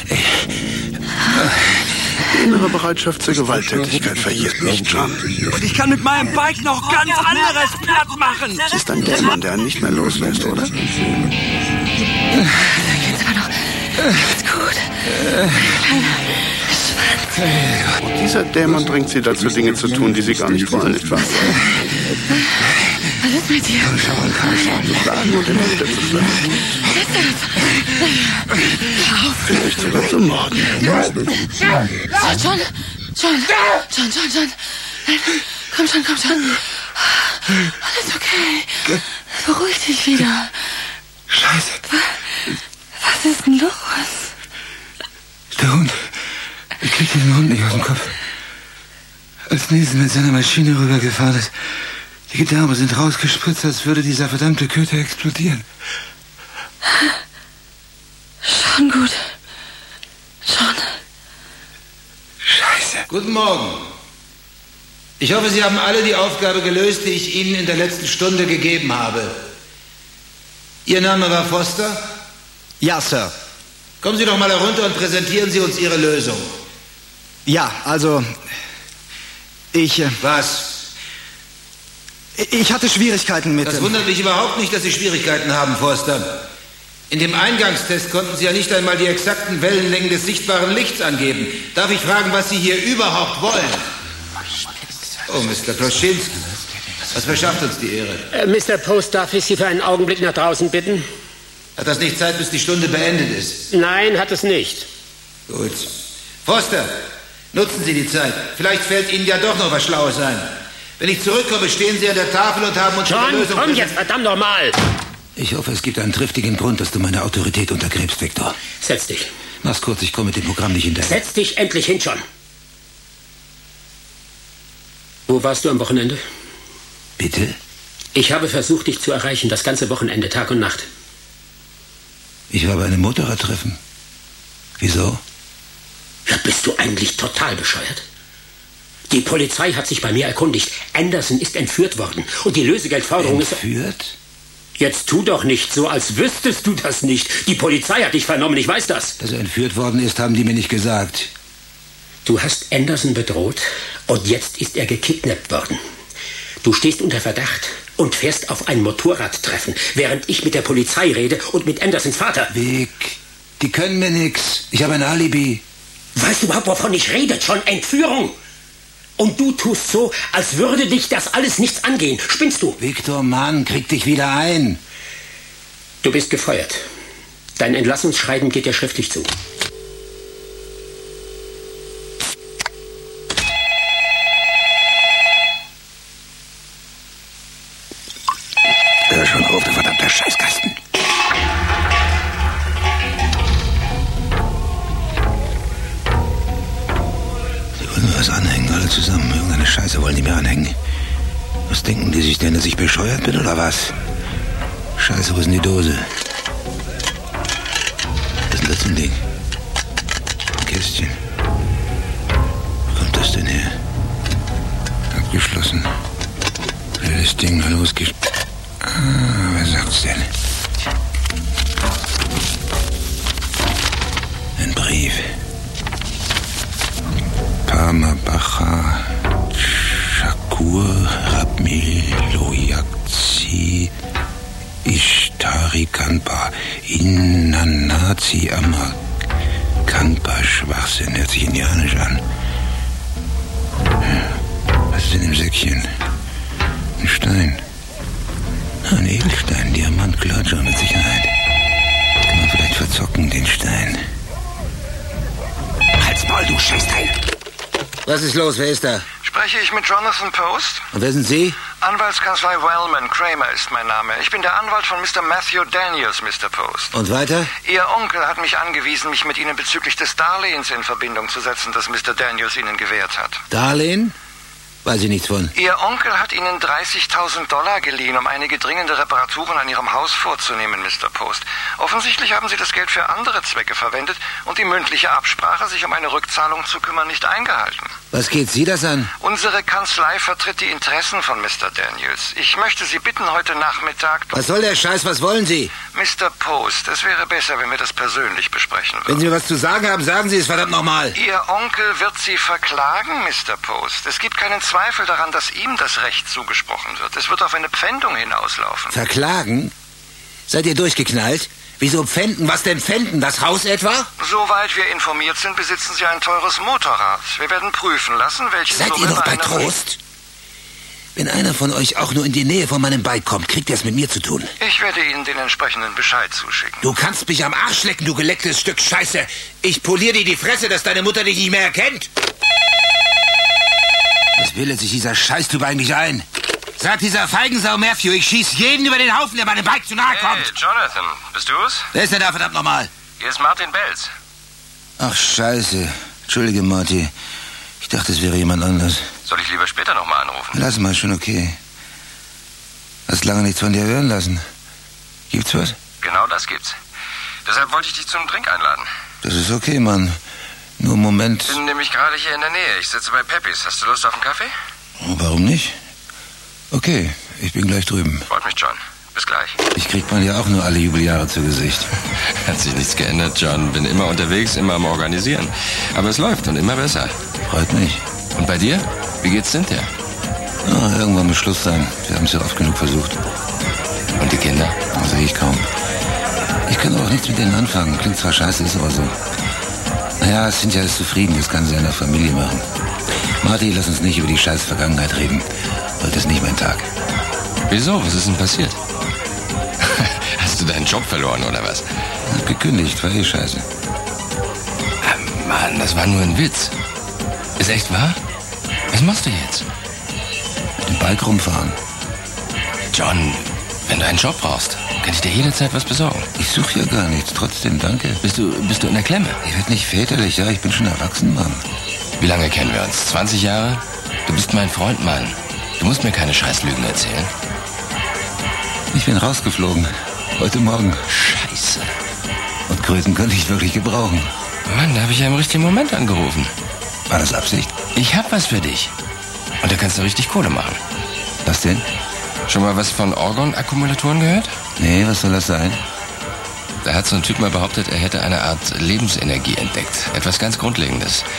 I: Die innere Bereitschaft zur Gewalttätigkeit verjährt nicht, John. Und ich kann mit meinem Bike noch ganz anderes platt machen. Es ist ein Dämon, der einen nicht mehr loslässt, oder?
B: Da geht's aber noch ganz gut. Kleiner Schwanz.
I: Und dieser Dämon bringt sie dazu, Dinge zu tun, die sie gar nicht wollen, nicht wahr?
B: Was ist mit dir?
I: Zu schlagen und immer wieder zu schlagen.
B: Hör auf.
I: Vielleicht sogar zu morden.
B: John. Nein, komm schon. Alles okay. Beruhig dich wieder.
K: Scheiße.
B: Was ist denn los?
K: Der Hund. Ich krieg diesen Hund nicht aus dem Kopf. Als Nielsen mit seiner Maschine rübergefahren ist, die Gedärme sind rausgespritzt, als würde dieser verdammte Köter explodieren.
B: Schon gut. Schon.
K: Scheiße.
E: Guten Morgen. Ich hoffe, Sie haben alle die Aufgabe gelöst, die ich Ihnen in der letzten Stunde gegeben habe. Ihr Name war Foster?
F: Ja, Sir.
E: Kommen Sie doch mal herunter und präsentieren Sie uns Ihre Lösung.
F: Ja, also...
E: Was?
F: Ich hatte Schwierigkeiten mit...
E: Das wundert mich überhaupt nicht, dass Sie Schwierigkeiten haben, Foster. In dem Eingangstest konnten Sie ja nicht einmal die exakten Wellenlängen des sichtbaren Lichts angeben. Darf ich fragen, was Sie hier überhaupt wollen? Oh, Mr. Kloschinski. Was verschafft uns die Ehre?
H: Mr. Post, darf ich Sie für einen Augenblick nach draußen bitten?
E: Hat das nicht Zeit, bis die Stunde beendet ist?
H: Nein, hat es nicht.
E: Gut. Foster, nutzen Sie die Zeit. Vielleicht fällt Ihnen ja doch noch was Schlaues ein. Wenn ich zurückkomme, stehen Sie an der Tafel und haben uns
H: John,
E: eine Lösung...
H: komm jetzt, verdammt nochmal!
K: Ich hoffe, es gibt einen triftigen Grund, dass du meine Autorität untergräbst, Victor.
H: Setz dich.
K: Mach's kurz, ich komme mit dem Programm nicht hinterher.
H: Setz dich endlich hin, John. Wo warst du am Wochenende?
K: Bitte?
H: Ich habe versucht, dich zu erreichen, das ganze Wochenende, Tag und Nacht.
K: Ich war bei einem Motorradtreffen. Wieso?
H: Ja, bist du eigentlich total bescheuert? Die Polizei hat sich bei mir erkundigt. Anderson ist entführt worden. Und die Lösegeldforderung ist...
K: Entführt?
H: Jetzt tu doch nicht so, als wüsstest du das nicht. Die Polizei hat dich vernommen, ich weiß das.
K: Dass er entführt worden ist, haben die mir nicht gesagt.
H: Du hast Anderson bedroht und jetzt ist er gekidnappt worden. Du stehst unter Verdacht und fährst auf ein Motorradtreffen, während ich mit der Polizei rede und mit Andersons Vater.
K: Vic, die können mir nix. Ich habe ein Alibi.
H: Weißt du überhaupt, wovon ich rede, John? Entführung! Und du tust so, als würde dich das alles nichts angehen. Spinnst du?
K: Victor, Mann, krieg dich wieder ein.
H: Du bist gefeuert. Dein Entlassungsschreiben geht dir schriftlich zu.
K: Hör schon auf, du verdammter Scheißkasten. Sie wollen mir was anhängen, alle zusammen. Irgendeine Scheiße wollen die mir anhängen. Was denken die sich denn, dass ich bescheuert bin, oder was? Scheiße, wo ist denn die Dose? Was ist denn das für ein Ding? Ein Kästchen. Wo kommt das denn her? Abgeschlossen. Wildes Ding, losgeschlossen. Ah, wer sagt's denn? Ein Brief. Parmabacha Shakur Rabmiloyakzi Ishtari Kanpa Innanazi Amma Kanpa Schwachsinn, hört sich indianisch an. Was ist denn im Säckchen? Ein Stein. Ein Edelstein, Diamant, klar, schon mit Sicherheit. Kann man vielleicht verzocken, den Stein. Halt's Maul, du Scheißteil! Was ist los? Wer ist da?
Q: Spreche ich mit Jonathan Post?
K: Und wer sind Sie?
Q: Anwaltskanzlei Wellman, Kramer ist mein Name. Ich bin der Anwalt von Mr. Matthew Daniels, Mr. Post.
K: Und weiter?
Q: Ihr Onkel hat mich angewiesen, mich mit Ihnen bezüglich des Darlehens in Verbindung zu setzen, das Mr. Daniels Ihnen gewährt hat.
K: Darlehen? Weiß ich nichts von.
Q: Ihr Onkel hat Ihnen $30.000 geliehen, um einige dringende Reparaturen an Ihrem Haus vorzunehmen, Mr. Post. Offensichtlich haben Sie das Geld für andere Zwecke verwendet und die mündliche Absprache, sich um eine Rückzahlung zu kümmern, nicht eingehalten.
K: Was geht Sie das an?
Q: Unsere Kanzlei vertritt die Interessen von Mr. Daniels. Ich möchte Sie bitten, heute Nachmittag...
K: Was soll der Scheiß? Was wollen Sie?
Q: Mr. Post, es wäre besser, wenn wir das persönlich besprechen würden.
K: Wenn Sie mir was zu sagen haben, sagen Sie es verdammt nochmal.
Q: Ihr Onkel wird Sie verklagen, Mr. Post. Es gibt keinen Zweifel daran, dass ihm das Recht zugesprochen wird. Es wird auf eine Pfändung hinauslaufen.
K: Verklagen? Seid ihr durchgeknallt? Wieso pfänden? Was denn pfänden? Das Haus etwa?
Q: Soweit wir informiert sind, besitzen Sie ein teures Motorrad. Wir werden prüfen lassen, welches...
K: Seid ihr noch bei Trost? Wenn einer von euch auch nur in die Nähe von meinem Bike kommt, kriegt er es mit mir zu tun.
Q: Ich werde Ihnen den entsprechenden Bescheid zuschicken.
K: Du kannst mich am Arsch lecken, du gelecktes Stück Scheiße. Ich poliere dir die Fresse, dass deine Mutter dich nicht mehr erkennt. Was bildet sich dieser Scheißtyp eigentlich ein? Sagt dieser Feigensau Matthew, ich schieß jeden über den Haufen, der meinem Bike zu nahe kommt.
R: Hey, Jonathan, bist du's?
K: Wer ist denn da, verdammt nochmal?
R: Hier ist Martin Belz.
K: Ach, Scheiße. Entschuldige, Marty. Ich dachte, es wäre jemand anders.
R: Soll ich lieber später nochmal anrufen?
K: Lass mal, schon okay. Hast lange nichts von dir hören lassen. Gibt's was?
R: Genau das gibt's. Deshalb wollte ich dich zum Drink einladen.
K: Das ist okay, Mann. Nur einen Moment.
R: Ich bin nämlich gerade hier in der Nähe. Ich sitze bei Peppis. Hast du Lust auf einen Kaffee?
K: Oh, warum nicht? Okay, ich bin gleich drüben.
R: Freut mich, John. Bis gleich.
K: Ich kriegt man ja auch nur alle Jubeljahre zu Gesicht.
R: Hat sich nichts geändert, John. Bin immer unterwegs, immer am Organisieren. Aber es läuft und immer besser.
K: Freut mich.
R: Und bei dir? Wie geht's Cynthia?
K: Ja, irgendwann muss Schluss sein. Wir haben es ja oft genug versucht.
R: Und die Kinder?
K: Das sehe ich kaum. Ich kann auch nichts mit denen anfangen. Klingt zwar scheiße, ist aber so. Naja, Cynthia ist zufrieden. Das kann sie in der Familie machen. Marty, lass uns nicht über die scheiß Vergangenheit reden. Heute ist nicht mein Tag.
R: Wieso? Was ist denn passiert? Hast du deinen Job verloren, oder was?
K: Hab gekündigt, war eh scheiße.
R: Mann, das war nur ein Witz. Ist echt wahr? Was machst du jetzt?
K: Mit dem Bike rumfahren.
R: John, wenn du einen Job brauchst, kann ich dir jederzeit was besorgen.
K: Ich suche ja gar nichts, trotzdem danke.
R: Bist du in der Klemme?
K: Ich werde nicht väterlich, ja, ich bin schon erwachsen, Mann.
R: Wie lange kennen wir uns? 20 Jahre? Du bist mein Freund, Mann. Du musst mir keine Scheißlügen erzählen.
K: Ich bin rausgeflogen. Heute Morgen.
R: Scheiße.
K: Und Kröten könnte ich wirklich gebrauchen.
R: Mann, da habe ich ja im richtigen Moment angerufen.
K: War das Absicht?
R: Ich hab was für dich. Und da kannst du richtig Kohle machen.
K: Was denn?
R: Schon mal was von Orgon-Akkumulatoren gehört?
K: Nee, was soll das sein?
R: Da hat so ein Typ mal behauptet, er hätte eine Art Lebensenergie entdeckt. Etwas ganz Grundlegendes.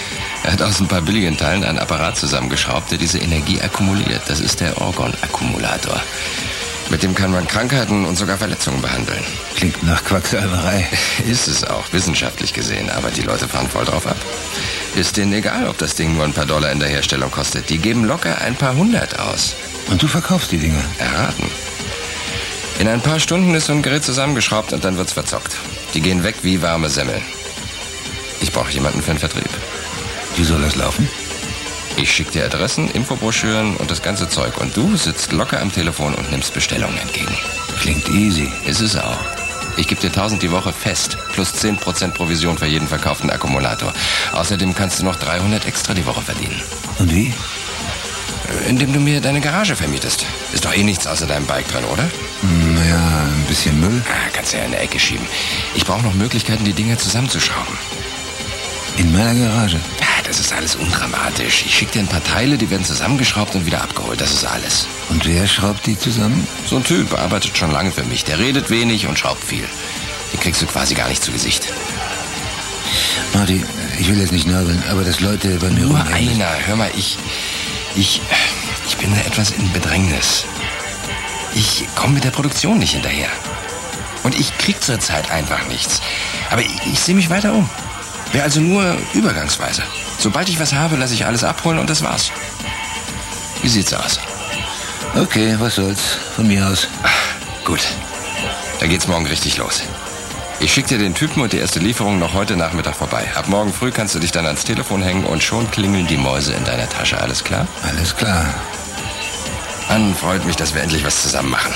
R: Er hat aus ein paar billigen Teilen einen Apparat zusammengeschraubt, der diese Energie akkumuliert. Das ist der Orgon-Akkumulator. Mit dem kann man Krankheiten und sogar Verletzungen behandeln.
K: Klingt nach Quacksalberei.
R: Ist es auch, wissenschaftlich gesehen. Aber die Leute fahren voll drauf ab. Ist denen egal, ob das Ding nur ein paar Dollar in der Herstellung kostet. Die geben locker ein paar hundert aus.
K: Und du verkaufst die Dinger?
R: Erraten. In ein paar Stunden ist so ein Gerät zusammengeschraubt und dann wird's verzockt. Die gehen weg wie warme Semmeln. Ich brauche jemanden für den Vertrieb.
K: Wie soll das laufen?
R: Ich schicke dir Adressen, Infobroschüren und das ganze Zeug. Und du sitzt locker am Telefon und nimmst Bestellungen entgegen.
K: Klingt easy.
R: Ist es auch. Ich gebe dir 1000 die Woche fest, plus 10% Provision für jeden verkauften Akkumulator. Außerdem kannst du noch 300 extra die Woche verdienen.
K: Und wie?
R: Indem du mir deine Garage vermietest. Ist doch eh nichts außer deinem Bike drin, oder?
K: Naja, ein bisschen Müll.
R: Kannst du ja in der Ecke schieben. Ich brauche noch Möglichkeiten, die Dinger zusammenzuschrauben.
K: In meiner Garage?
R: Das ist alles undramatisch. Ich schicke dir ein paar Teile, die werden zusammengeschraubt und wieder abgeholt. Das ist alles.
K: Und wer schraubt die zusammen?
R: So ein Typ, arbeitet schon lange für mich. Der redet wenig und schraubt viel. Den kriegst du quasi gar nicht zu Gesicht.
K: Marty, ich will jetzt nicht nörgeln, aber dass Leute bei mir
R: Nur einer. Hör mal, ich bin da etwas in Bedrängnis. Ich komme mit der Produktion nicht hinterher. Und ich krieg zurzeit einfach nichts. Aber ich sehe mich weiter um. Wäre also nur übergangsweise. Sobald ich was habe, lasse ich alles abholen und das war's. Wie sieht's aus?
K: Okay, was soll's. Von mir aus.
R: Gut. Da geht's morgen richtig los. Ich schicke dir den Typen und die erste Lieferung noch heute Nachmittag vorbei. Ab morgen früh kannst du dich dann ans Telefon hängen und schon klingeln die Mäuse in deiner Tasche. Alles klar?
K: Alles klar.
R: Mann, freut mich, dass wir endlich was zusammen machen.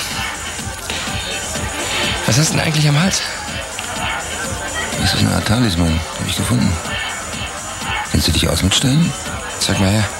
R: Was hast du denn eigentlich am Hals?
K: Das ist eine Art Talisman, habe ich gefunden. Kennst du dich aus mit Steinen?
R: Zeig mal her.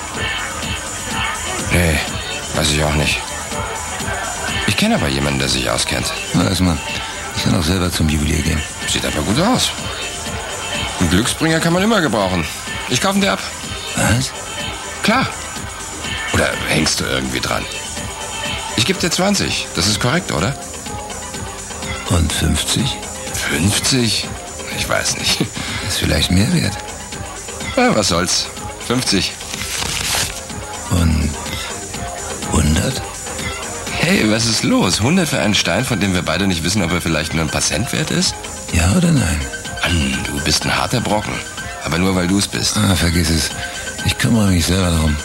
R: Nee, weiß ich auch nicht. Ich kenne aber jemanden, der sich auskennt.
K: Na, lass mal. Ich kann auch selber zum Juwelier gehen.
R: Sieht aber gut aus. Einen Glücksbringer kann man immer gebrauchen. Ich kaufe ihn dir ab.
K: Was?
R: Klar. Oder hängst du irgendwie dran? Ich gebe dir 20. Das ist korrekt, oder?
K: Und 50?
R: 50? Ich weiß nicht.
K: Ist vielleicht mehr wert.
R: Ja, was soll's. 50.
K: Und 100?
R: Hey, was ist los? 100 für einen Stein, von dem wir beide nicht wissen, ob er vielleicht nur ein paar Cent wert ist?
K: Ja oder nein?
R: Mann, du bist ein harter Brocken. Aber nur, weil du es bist.
K: Vergiss es. Ich kümmere mich selber darum.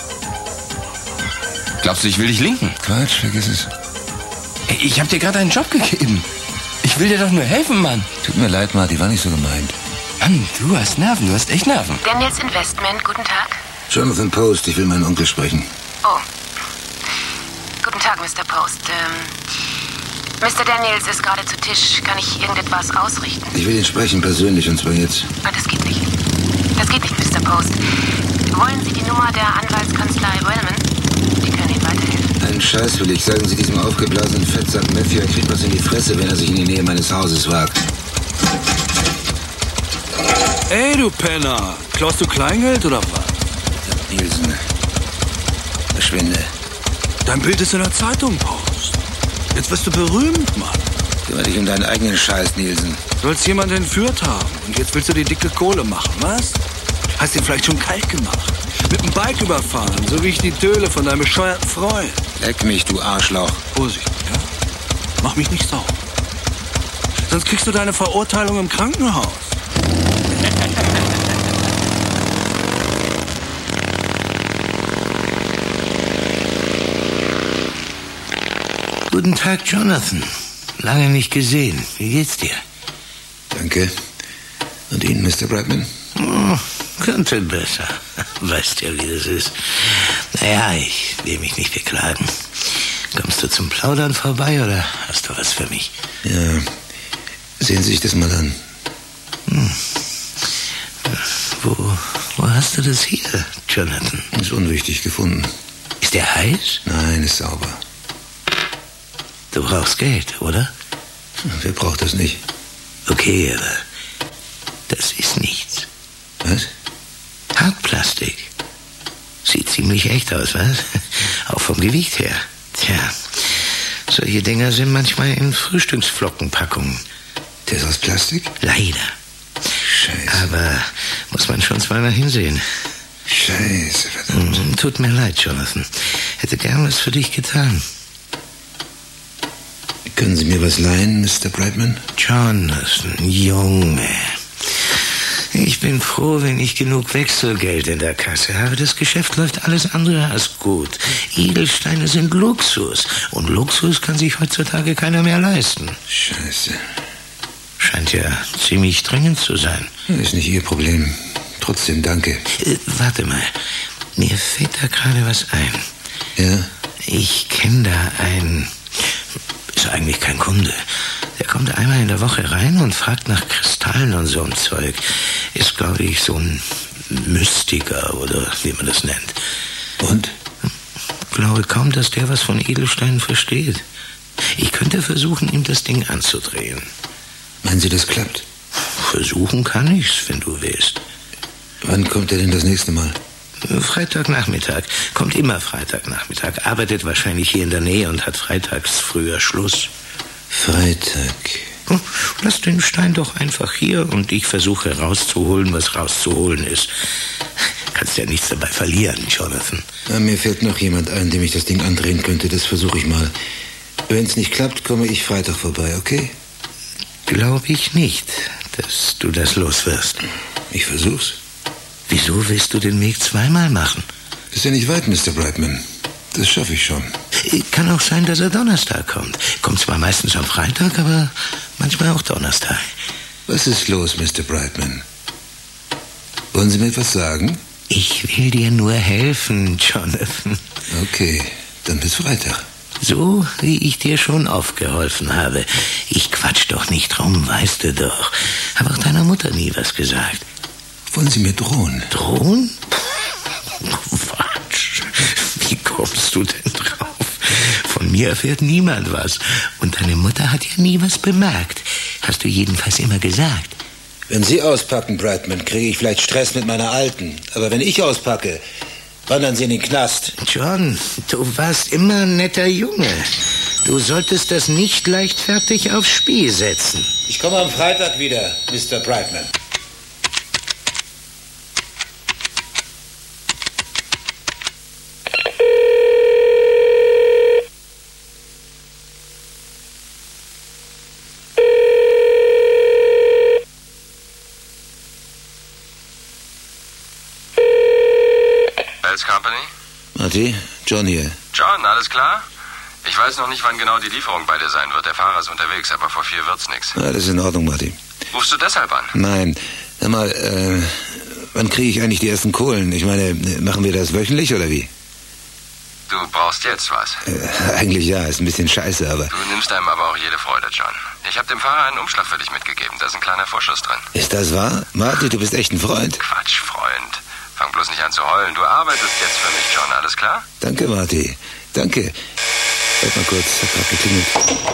R: Glaubst du, ich will dich linken?
K: Quatsch, vergiss es.
R: Hey, ich hab dir gerade einen Job gegeben. Ich will dir doch nur helfen, Mann.
K: Tut mir leid, Marty, war nicht so gemeint.
R: Mann, du hast Nerven, du hast echt Nerven.
B: Daniels Investment, guten Tag.
K: Jonathan Post, ich will meinen Onkel sprechen.
B: Oh. Guten Tag, Mr. Post. Mr. Daniels ist gerade zu Tisch. Kann ich irgendetwas ausrichten?
K: Ich will ihn sprechen, persönlich, und zwar jetzt.
B: Das geht nicht. Das geht nicht, Mr. Post. Wollen Sie die Nummer der Anwaltskanzlei Wellman? Die können Ihnen weiterhelfen.
K: Einen Scheiß will ich. Sagen Sie diesem aufgeblasenen Fettsack Matthew, er kriegt was in die Fresse, wenn er sich in die Nähe meines Hauses wagt.
I: Ey, du Penner. Klaust du Kleingeld oder was?
K: Nielsen. Verschwinde.
I: Dein Bild ist in der Zeitung, Post. Jetzt wirst du berühmt, Mann.
K: Kümmere dich um deinen eigenen Scheiß, Nielsen.
I: Du sollst jemanden entführt haben. Und jetzt willst du die dicke Kohle machen, was? Hast ihn vielleicht schon kalt gemacht. Mit dem Bike überfahren, so wie ich die Töle von deinem bescheuerten Freund.
K: Leck mich, du Arschloch.
I: Vorsicht, ja? Mach mich nicht sauer. Sonst kriegst du deine Verurteilung im Krankenhaus.
O: Guten Tag, Jonathan. Lange nicht gesehen. Wie geht's dir?
K: Danke. Und Ihnen, Mr. Bradman?
O: Oh, könnte besser. Weißt ja, wie das ist. Naja, ich will mich nicht beklagen. Kommst du zum Plaudern vorbei oder hast du was für mich?
K: Ja, sehen Sie sich das mal an.
O: Wo hast du das hier, Jonathan?
K: Ist unwichtig gefunden.
O: Ist der heiß?
K: Nein, ist sauber.
O: Du brauchst Geld, oder?
K: Wer braucht das nicht?
O: Okay, aber das ist nichts.
K: Was?
O: Hartplastik. Sieht ziemlich echt aus, was? Auch vom Gewicht her. Tja, solche Dinger sind manchmal in Frühstücksflockenpackungen.
K: Der ist aus Plastik?
O: Leider.
K: Scheiße.
O: Aber muss man schon zweimal hinsehen.
K: Scheiße, verdammt.
O: Tut mir leid, Jonathan. Hätte gern was für dich getan.
K: Können Sie mir was leihen, Mr. Brightman?
O: Jonathan, Junge. Ich bin froh, wenn ich genug Wechselgeld in der Kasse habe. Das Geschäft läuft alles andere als gut. Edelsteine sind Luxus. Und Luxus kann sich heutzutage keiner mehr leisten.
K: Scheiße.
O: Scheint ja ziemlich dringend zu sein.
K: Ist nicht Ihr Problem. Trotzdem danke.
O: Warte mal. Mir fällt da gerade was ein.
K: Ja?
O: Ich kenne da einen... Ist eigentlich kein Kunde. Der kommt einmal in der Woche rein und fragt nach Kristallen und so ein Zeug. Ist, glaube ich, so ein Mystiker oder wie man das nennt.
K: Und?
O: Ich glaube kaum, dass der was von Edelsteinen versteht. Ich könnte versuchen, ihm das Ding anzudrehen.
K: Meinen Sie, das klappt?
O: Versuchen kann ich's, wenn du willst.
K: Wann kommt er denn das nächste Mal?
O: Freitagnachmittag. Kommt immer Freitagnachmittag. Arbeitet wahrscheinlich hier in der Nähe und hat freitags früher Schluss.
K: Freitag.
O: Lass den Stein doch einfach hier und ich versuche rauszuholen, was rauszuholen ist. Kannst ja nichts dabei verlieren, Jonathan.
K: Ja, mir fällt noch jemand ein, dem ich das Ding andrehen könnte. Das versuche ich mal. Wenn es nicht klappt, komme ich Freitag vorbei, okay?
O: Glaube ich nicht, dass du das los wirst.
K: Ich versuch's.
O: Wieso willst du den Weg zweimal machen?
K: Ist ja nicht weit, Mr. Brightman. Das schaffe ich schon.
O: Kann auch sein, dass er Donnerstag kommt. Kommt zwar meistens am Freitag, aber manchmal auch Donnerstag.
K: Was ist los, Mr. Brightman? Wollen Sie mir etwas sagen?
O: Ich will dir nur helfen, Jonathan.
K: Okay, dann bis Freitag.
O: So, wie ich dir schon oft geholfen habe. Ich quatsch doch nicht rum, weißt du doch. Hab auch deiner Mutter nie was gesagt.
K: Wollen Sie mir drohen?
O: Drohen? Quatsch. Wie kommst du denn drauf? Von mir erfährt niemand was. Und deine Mutter hat ja nie was bemerkt. Hast du jedenfalls immer gesagt.
K: Wenn Sie auspacken, Brightman, kriege ich vielleicht Stress mit meiner Alten. Aber wenn ich auspacke, wandern Sie in den Knast.
O: John, du warst immer ein netter Junge. Du solltest das nicht leichtfertig aufs Spiel setzen.
K: Ich komme am Freitag wieder, Mr. Brightman.
Q: Company?
K: Marty, John hier.
Q: John, alles klar? Ich weiß noch nicht, wann genau die Lieferung bei dir sein wird. Der Fahrer ist unterwegs, aber vor 4 wird's nichts.
K: Ja, das ist in Ordnung, Marty.
Q: Rufst du deshalb an?
K: Nein. Hör mal, wann kriege ich eigentlich die ersten Kohlen? Ich meine, machen wir das wöchentlich oder wie?
Q: Du brauchst jetzt was.
K: Eigentlich ja, ist ein bisschen scheiße, aber...
Q: Du nimmst einem aber auch jede Freude, John. Ich habe dem Fahrer einen Umschlag für dich mitgegeben. Da ist ein kleiner Vorschuss drin.
K: Ist das wahr? Marty, du bist echt ein Freund.
Q: Quatsch, Freund. Fang bloß nicht an zu heulen. Du arbeitest jetzt für mich, John. Alles klar?
K: Danke, Marty. Danke. Warte mal kurz. Hat gerade geklingelt.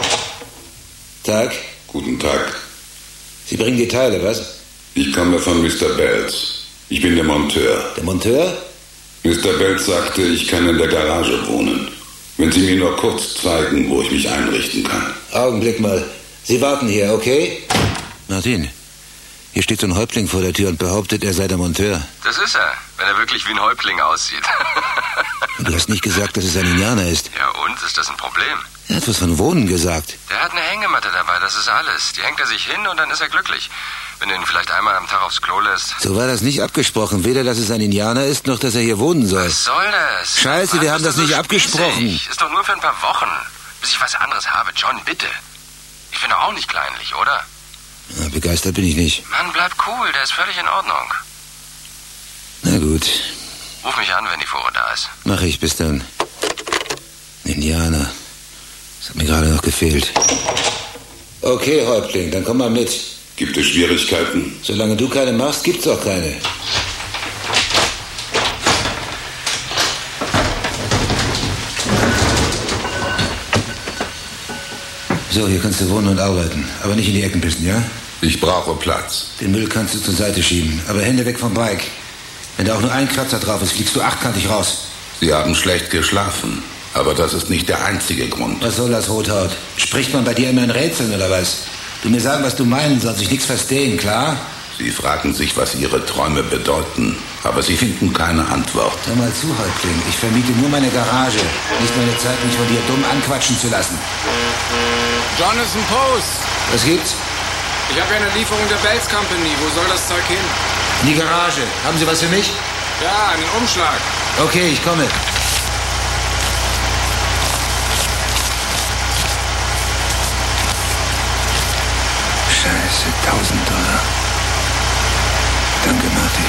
K: Tag.
S: Guten Tag.
K: Sie bringen die Teile, was?
S: Ich komme von Mr. Bells. Ich bin der Monteur.
K: Der Monteur?
S: Mr. Bells sagte, ich kann in der Garage wohnen. Wenn Sie mir nur kurz zeigen, wo ich mich einrichten kann.
K: Augenblick mal. Sie warten hier, okay? Martin. Hier steht so ein Häuptling vor der Tür und behauptet, er sei der Monteur.
Q: Das ist er, wenn er wirklich wie ein Häuptling aussieht.
K: Du hast nicht gesagt, dass es ein Indianer ist.
Q: Ja und? Ist das ein Problem?
K: Er hat was von Wohnen gesagt.
Q: Der hat eine Hängematte dabei, das ist alles. Die hängt er sich hin und dann ist er glücklich. Wenn du ihn vielleicht einmal am Tag aufs Klo lässt.
K: So war das nicht abgesprochen. Weder, dass es ein Indianer ist, noch, dass er hier wohnen soll.
Q: Was soll das?
K: Scheiße, wir haben das nicht abgesprochen.
Q: Ist doch nur für ein paar Wochen. Bis ich was anderes habe. John, bitte. Ich bin doch auch nicht kleinlich, oder?
K: Ja, begeistert bin ich nicht.
Q: Mann, bleib cool, der ist völlig in Ordnung.
K: Na gut.
Q: Ruf mich an, wenn die Fuhre da ist.
K: Mach ich, bis dann. Indianer. Das hat mir gerade noch gefehlt. Okay, Häuptling, dann komm mal mit.
S: Gibt es Schwierigkeiten?
K: Solange du keine machst, gibt's auch keine. So, hier kannst du wohnen und arbeiten. Aber nicht in die Ecken pissen, ja?
S: Ich brauche Platz.
K: Den Müll kannst du zur Seite schieben. Aber Hände weg vom Bike. Wenn da auch nur ein Kratzer drauf ist, fliegst du achtkantig raus.
S: Sie haben schlecht geschlafen. Aber das ist nicht der einzige Grund.
K: Was soll das, Rothaut? Spricht man bei dir immer in Rätseln, oder was? Du mir sagen, was du meinst, sonst ich nichts verstehen, klar?
S: Sie fragen sich, was Ihre Träume bedeuten, aber Sie finden keine Antwort.
K: Hör mal zu, Häuptling. Ich vermiete nur meine Garage. Nicht meine Zeit, mich von dir dumm anquatschen zu lassen.
N: Jonathan Post.
K: Was gibt's?
N: Ich habe ja eine Lieferung der Bells Company. Wo soll das Zeug hin?
K: In die Garage. Haben Sie was für mich?
N: Ja, einen Umschlag.
K: Okay, ich komme. Scheiße, $1000. Danke, Marty.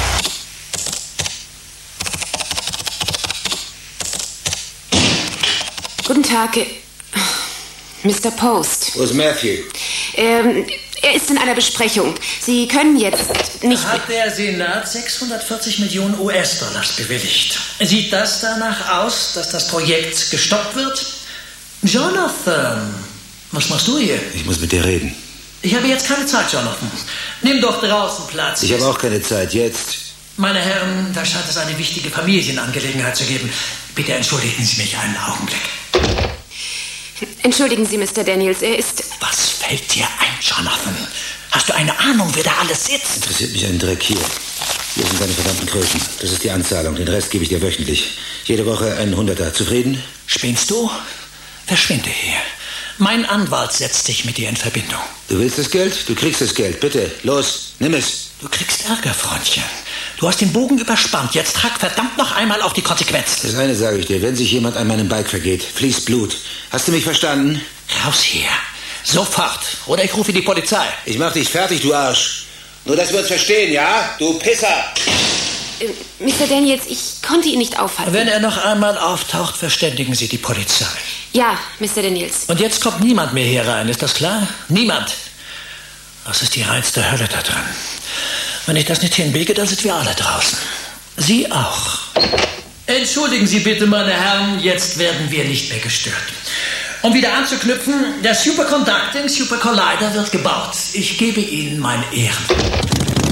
T: Guten Tag, Mr. Post.
K: Wo ist Matthew?
T: Er ist in einer Besprechung. Sie können jetzt nicht...
U: Hat der Senat 640 Millionen US-Dollars bewilligt. Sieht das danach aus, dass das Projekt gestoppt wird? Jonathan, was machst du hier?
K: Ich muss mit dir reden.
U: Ich habe jetzt keine Zeit, Jonathan. Nimm doch draußen Platz.
K: Ich habe auch keine Zeit, jetzt.
U: Meine Herren, da scheint es eine wichtige Familienangelegenheit zu geben. Bitte entschuldigen Sie mich einen Augenblick.
T: Entschuldigen Sie, Mr. Daniels, er ist...
U: Was fällt dir ein, Jonathan? Hast du eine Ahnung, wer da alles sitzt?
K: Interessiert mich ein Dreck hier. Hier sind deine verdammten Kröten. Das ist die Anzahlung. Den Rest gebe ich dir wöchentlich. Jede Woche ein Hunderter. Zufrieden?
U: Spinnst du? Verschwinde hier. Mein Anwalt setzt dich mit dir in Verbindung.
K: Du willst das Geld? Du kriegst das Geld. Bitte, los, nimm es.
U: Du kriegst Ärger, Freundchen. Du hast den Bogen überspannt. Jetzt trag verdammt noch einmal auf die Konsequenzen.
K: Das eine sage ich dir. Wenn sich jemand an meinem Bike vergeht, fließt Blut. Hast du mich verstanden?
U: Raus hier. Sofort. Oder ich rufe die Polizei.
K: Ich mach dich fertig, du Arsch. Nur, dass wir uns verstehen, ja? Du Pisser.
T: Mr. Daniels, ich konnte ihn nicht aufhalten.
U: Wenn er noch einmal auftaucht, verständigen Sie die Polizei.
T: Ja, Mr. Daniels.
U: Und jetzt kommt niemand mehr hier rein, ist das klar? Niemand. Das ist die reinste Hölle da drin. Wenn ich das nicht hinbiege, dann sind wir alle draußen. Sie auch. Entschuldigen Sie bitte, meine Herren, jetzt werden wir nicht mehr gestört. Um wieder anzuknüpfen, der Superconducting Super Collider wird gebaut. Ich gebe Ihnen meine Ehren.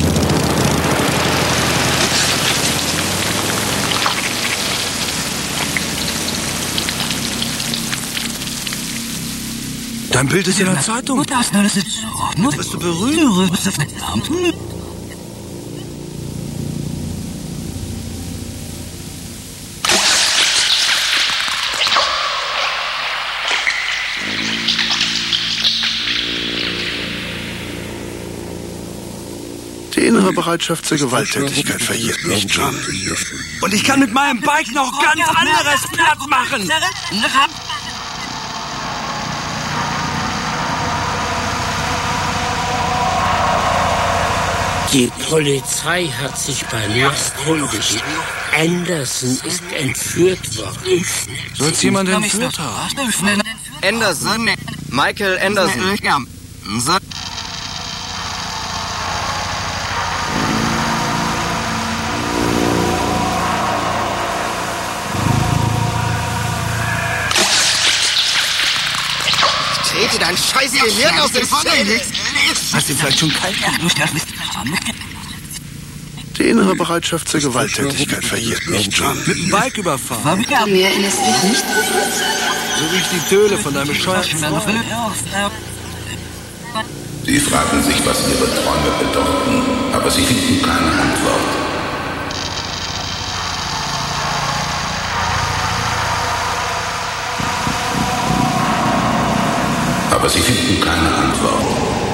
I: Dein Bild ist in der Zeitung. Bist du berühmt? Die innere Bereitschaft zur Gewalttätigkeit verjährt nicht, John. Und ich kann mit meinem Bike noch ganz anderes platt machen.
H: Die Polizei hat sich bei Nacht erkundigt. Anderson ist entführt worden.
I: Soll es jemand entführt haben?
F: Anderson. Michael Anderson.
D: Trete dein scheiß Gehirn aus den Zähnen!
I: Hast du vielleicht schon kalt? Die innere Bereitschaft zur Gewalttätigkeit verjährt nicht, John. Mit dem Bike überfahren.
B: Du erinnerst dich nicht?
I: So riecht die Töle von deinem bescheuerten Freund.
S: Sie fragen sich, was Ihre Träume bedeuten, aber Sie finden keine Antwort. Aber Sie finden keine Antwort.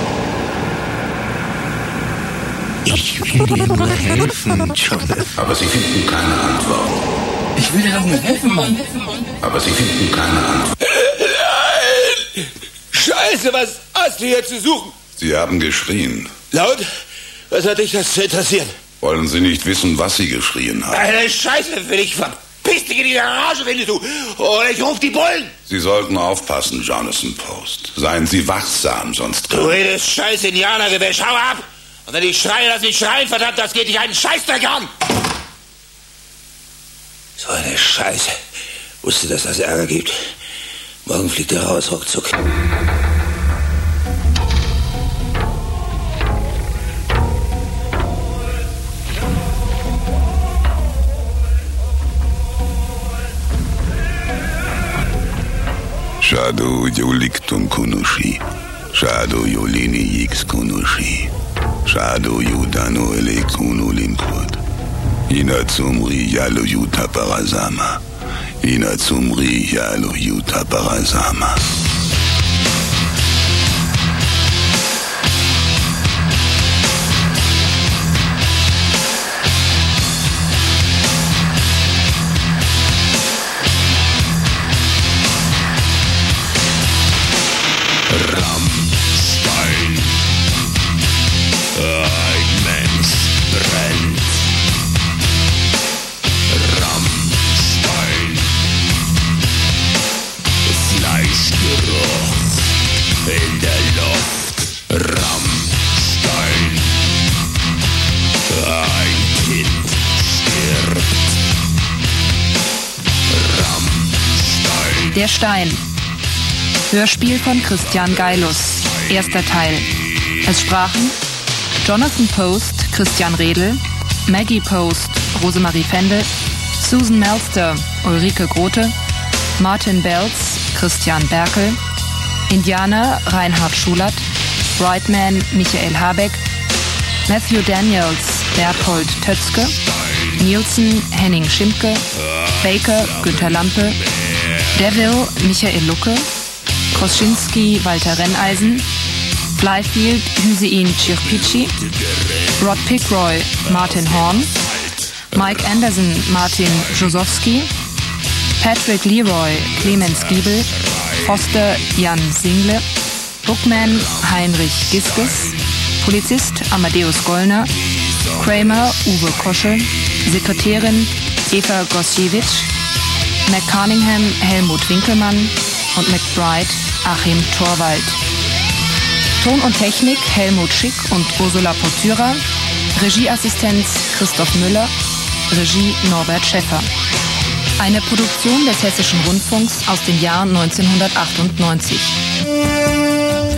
H: Ich will dir nur helfen, Jonathan.
S: Aber Sie finden keine Antwort.
H: Ich will dir doch nur helfen, Mann.
S: Aber Sie finden keine Antwort.
D: Nein! Scheiße, was hast du hier zu suchen?
S: Sie haben geschrien.
D: Laut? Was hat dich das zu interessieren?
S: Wollen Sie nicht wissen, was Sie geschrien haben?
D: Eine Scheiße will ich verpiss dich in die Garage, findest du? Oder ich ruf die Bullen!
S: Sie sollten aufpassen, Jonathan Post. Seien Sie wachsam, sonst...
D: Du redest scheiß Indianergewäsch, hau ab! Und wenn ich schreie, lass mich schreien, verdammt, das geht dich einen Scheißdreck an! So eine Scheiße. Wusste, dass das Ärger gibt. Morgen fliegt er raus, ruckzuck.
S: Shadu Yuliktum Kunushi. Shadu Yulini Yix Kunushi. Shado Yudano Elekunu Limput. Ina Tsumri Yalo Yuta Parazama. Ina Tsumri Yalo Yuta Parazama.
C: Rammstein. Ein Mensch brennt. Rammstein. Fleischgeruch in der Luft. Rammstein. Ein Kind stirbt. Rammstein.
V: Der Stein. Hörspiel von Christian Geilus. Erster Teil. Es sprachen Jonathan Post, Christian Redl, Maggie Post, Rosemarie Fendel, Susan Melster, Ulrike Grote, Martin Belz, Christian Berkel, Indianer Reinhard Schulatt, Brightman Michael Habeck, Matthew Daniels Berthold Tötzke, Nielsen Henning Schimke, Baker Günter Lampe, Devil Michael Lucke, Koschinski Walter Renneisen, Flyfield Hüseyin Cirpici, Rod Pickroy Martin Horn, Mike Anderson Martin Josowski, Patrick Leroy Clemens Giebel, Foster Jan Single, Bookman Heinrich Giskes, Polizist Amadeus Gollner, Kramer Uwe Kosche, Sekretärin Eva Gosiewicz, McCunningham Helmut Winkelmann und McBride Achim Torwald. Ton und Technik Helmut Schick und Ursula Portyra, Regieassistenz Christoph Müller, Regie Norbert Schäffer. Eine Produktion des Hessischen Rundfunks aus dem Jahr 1998.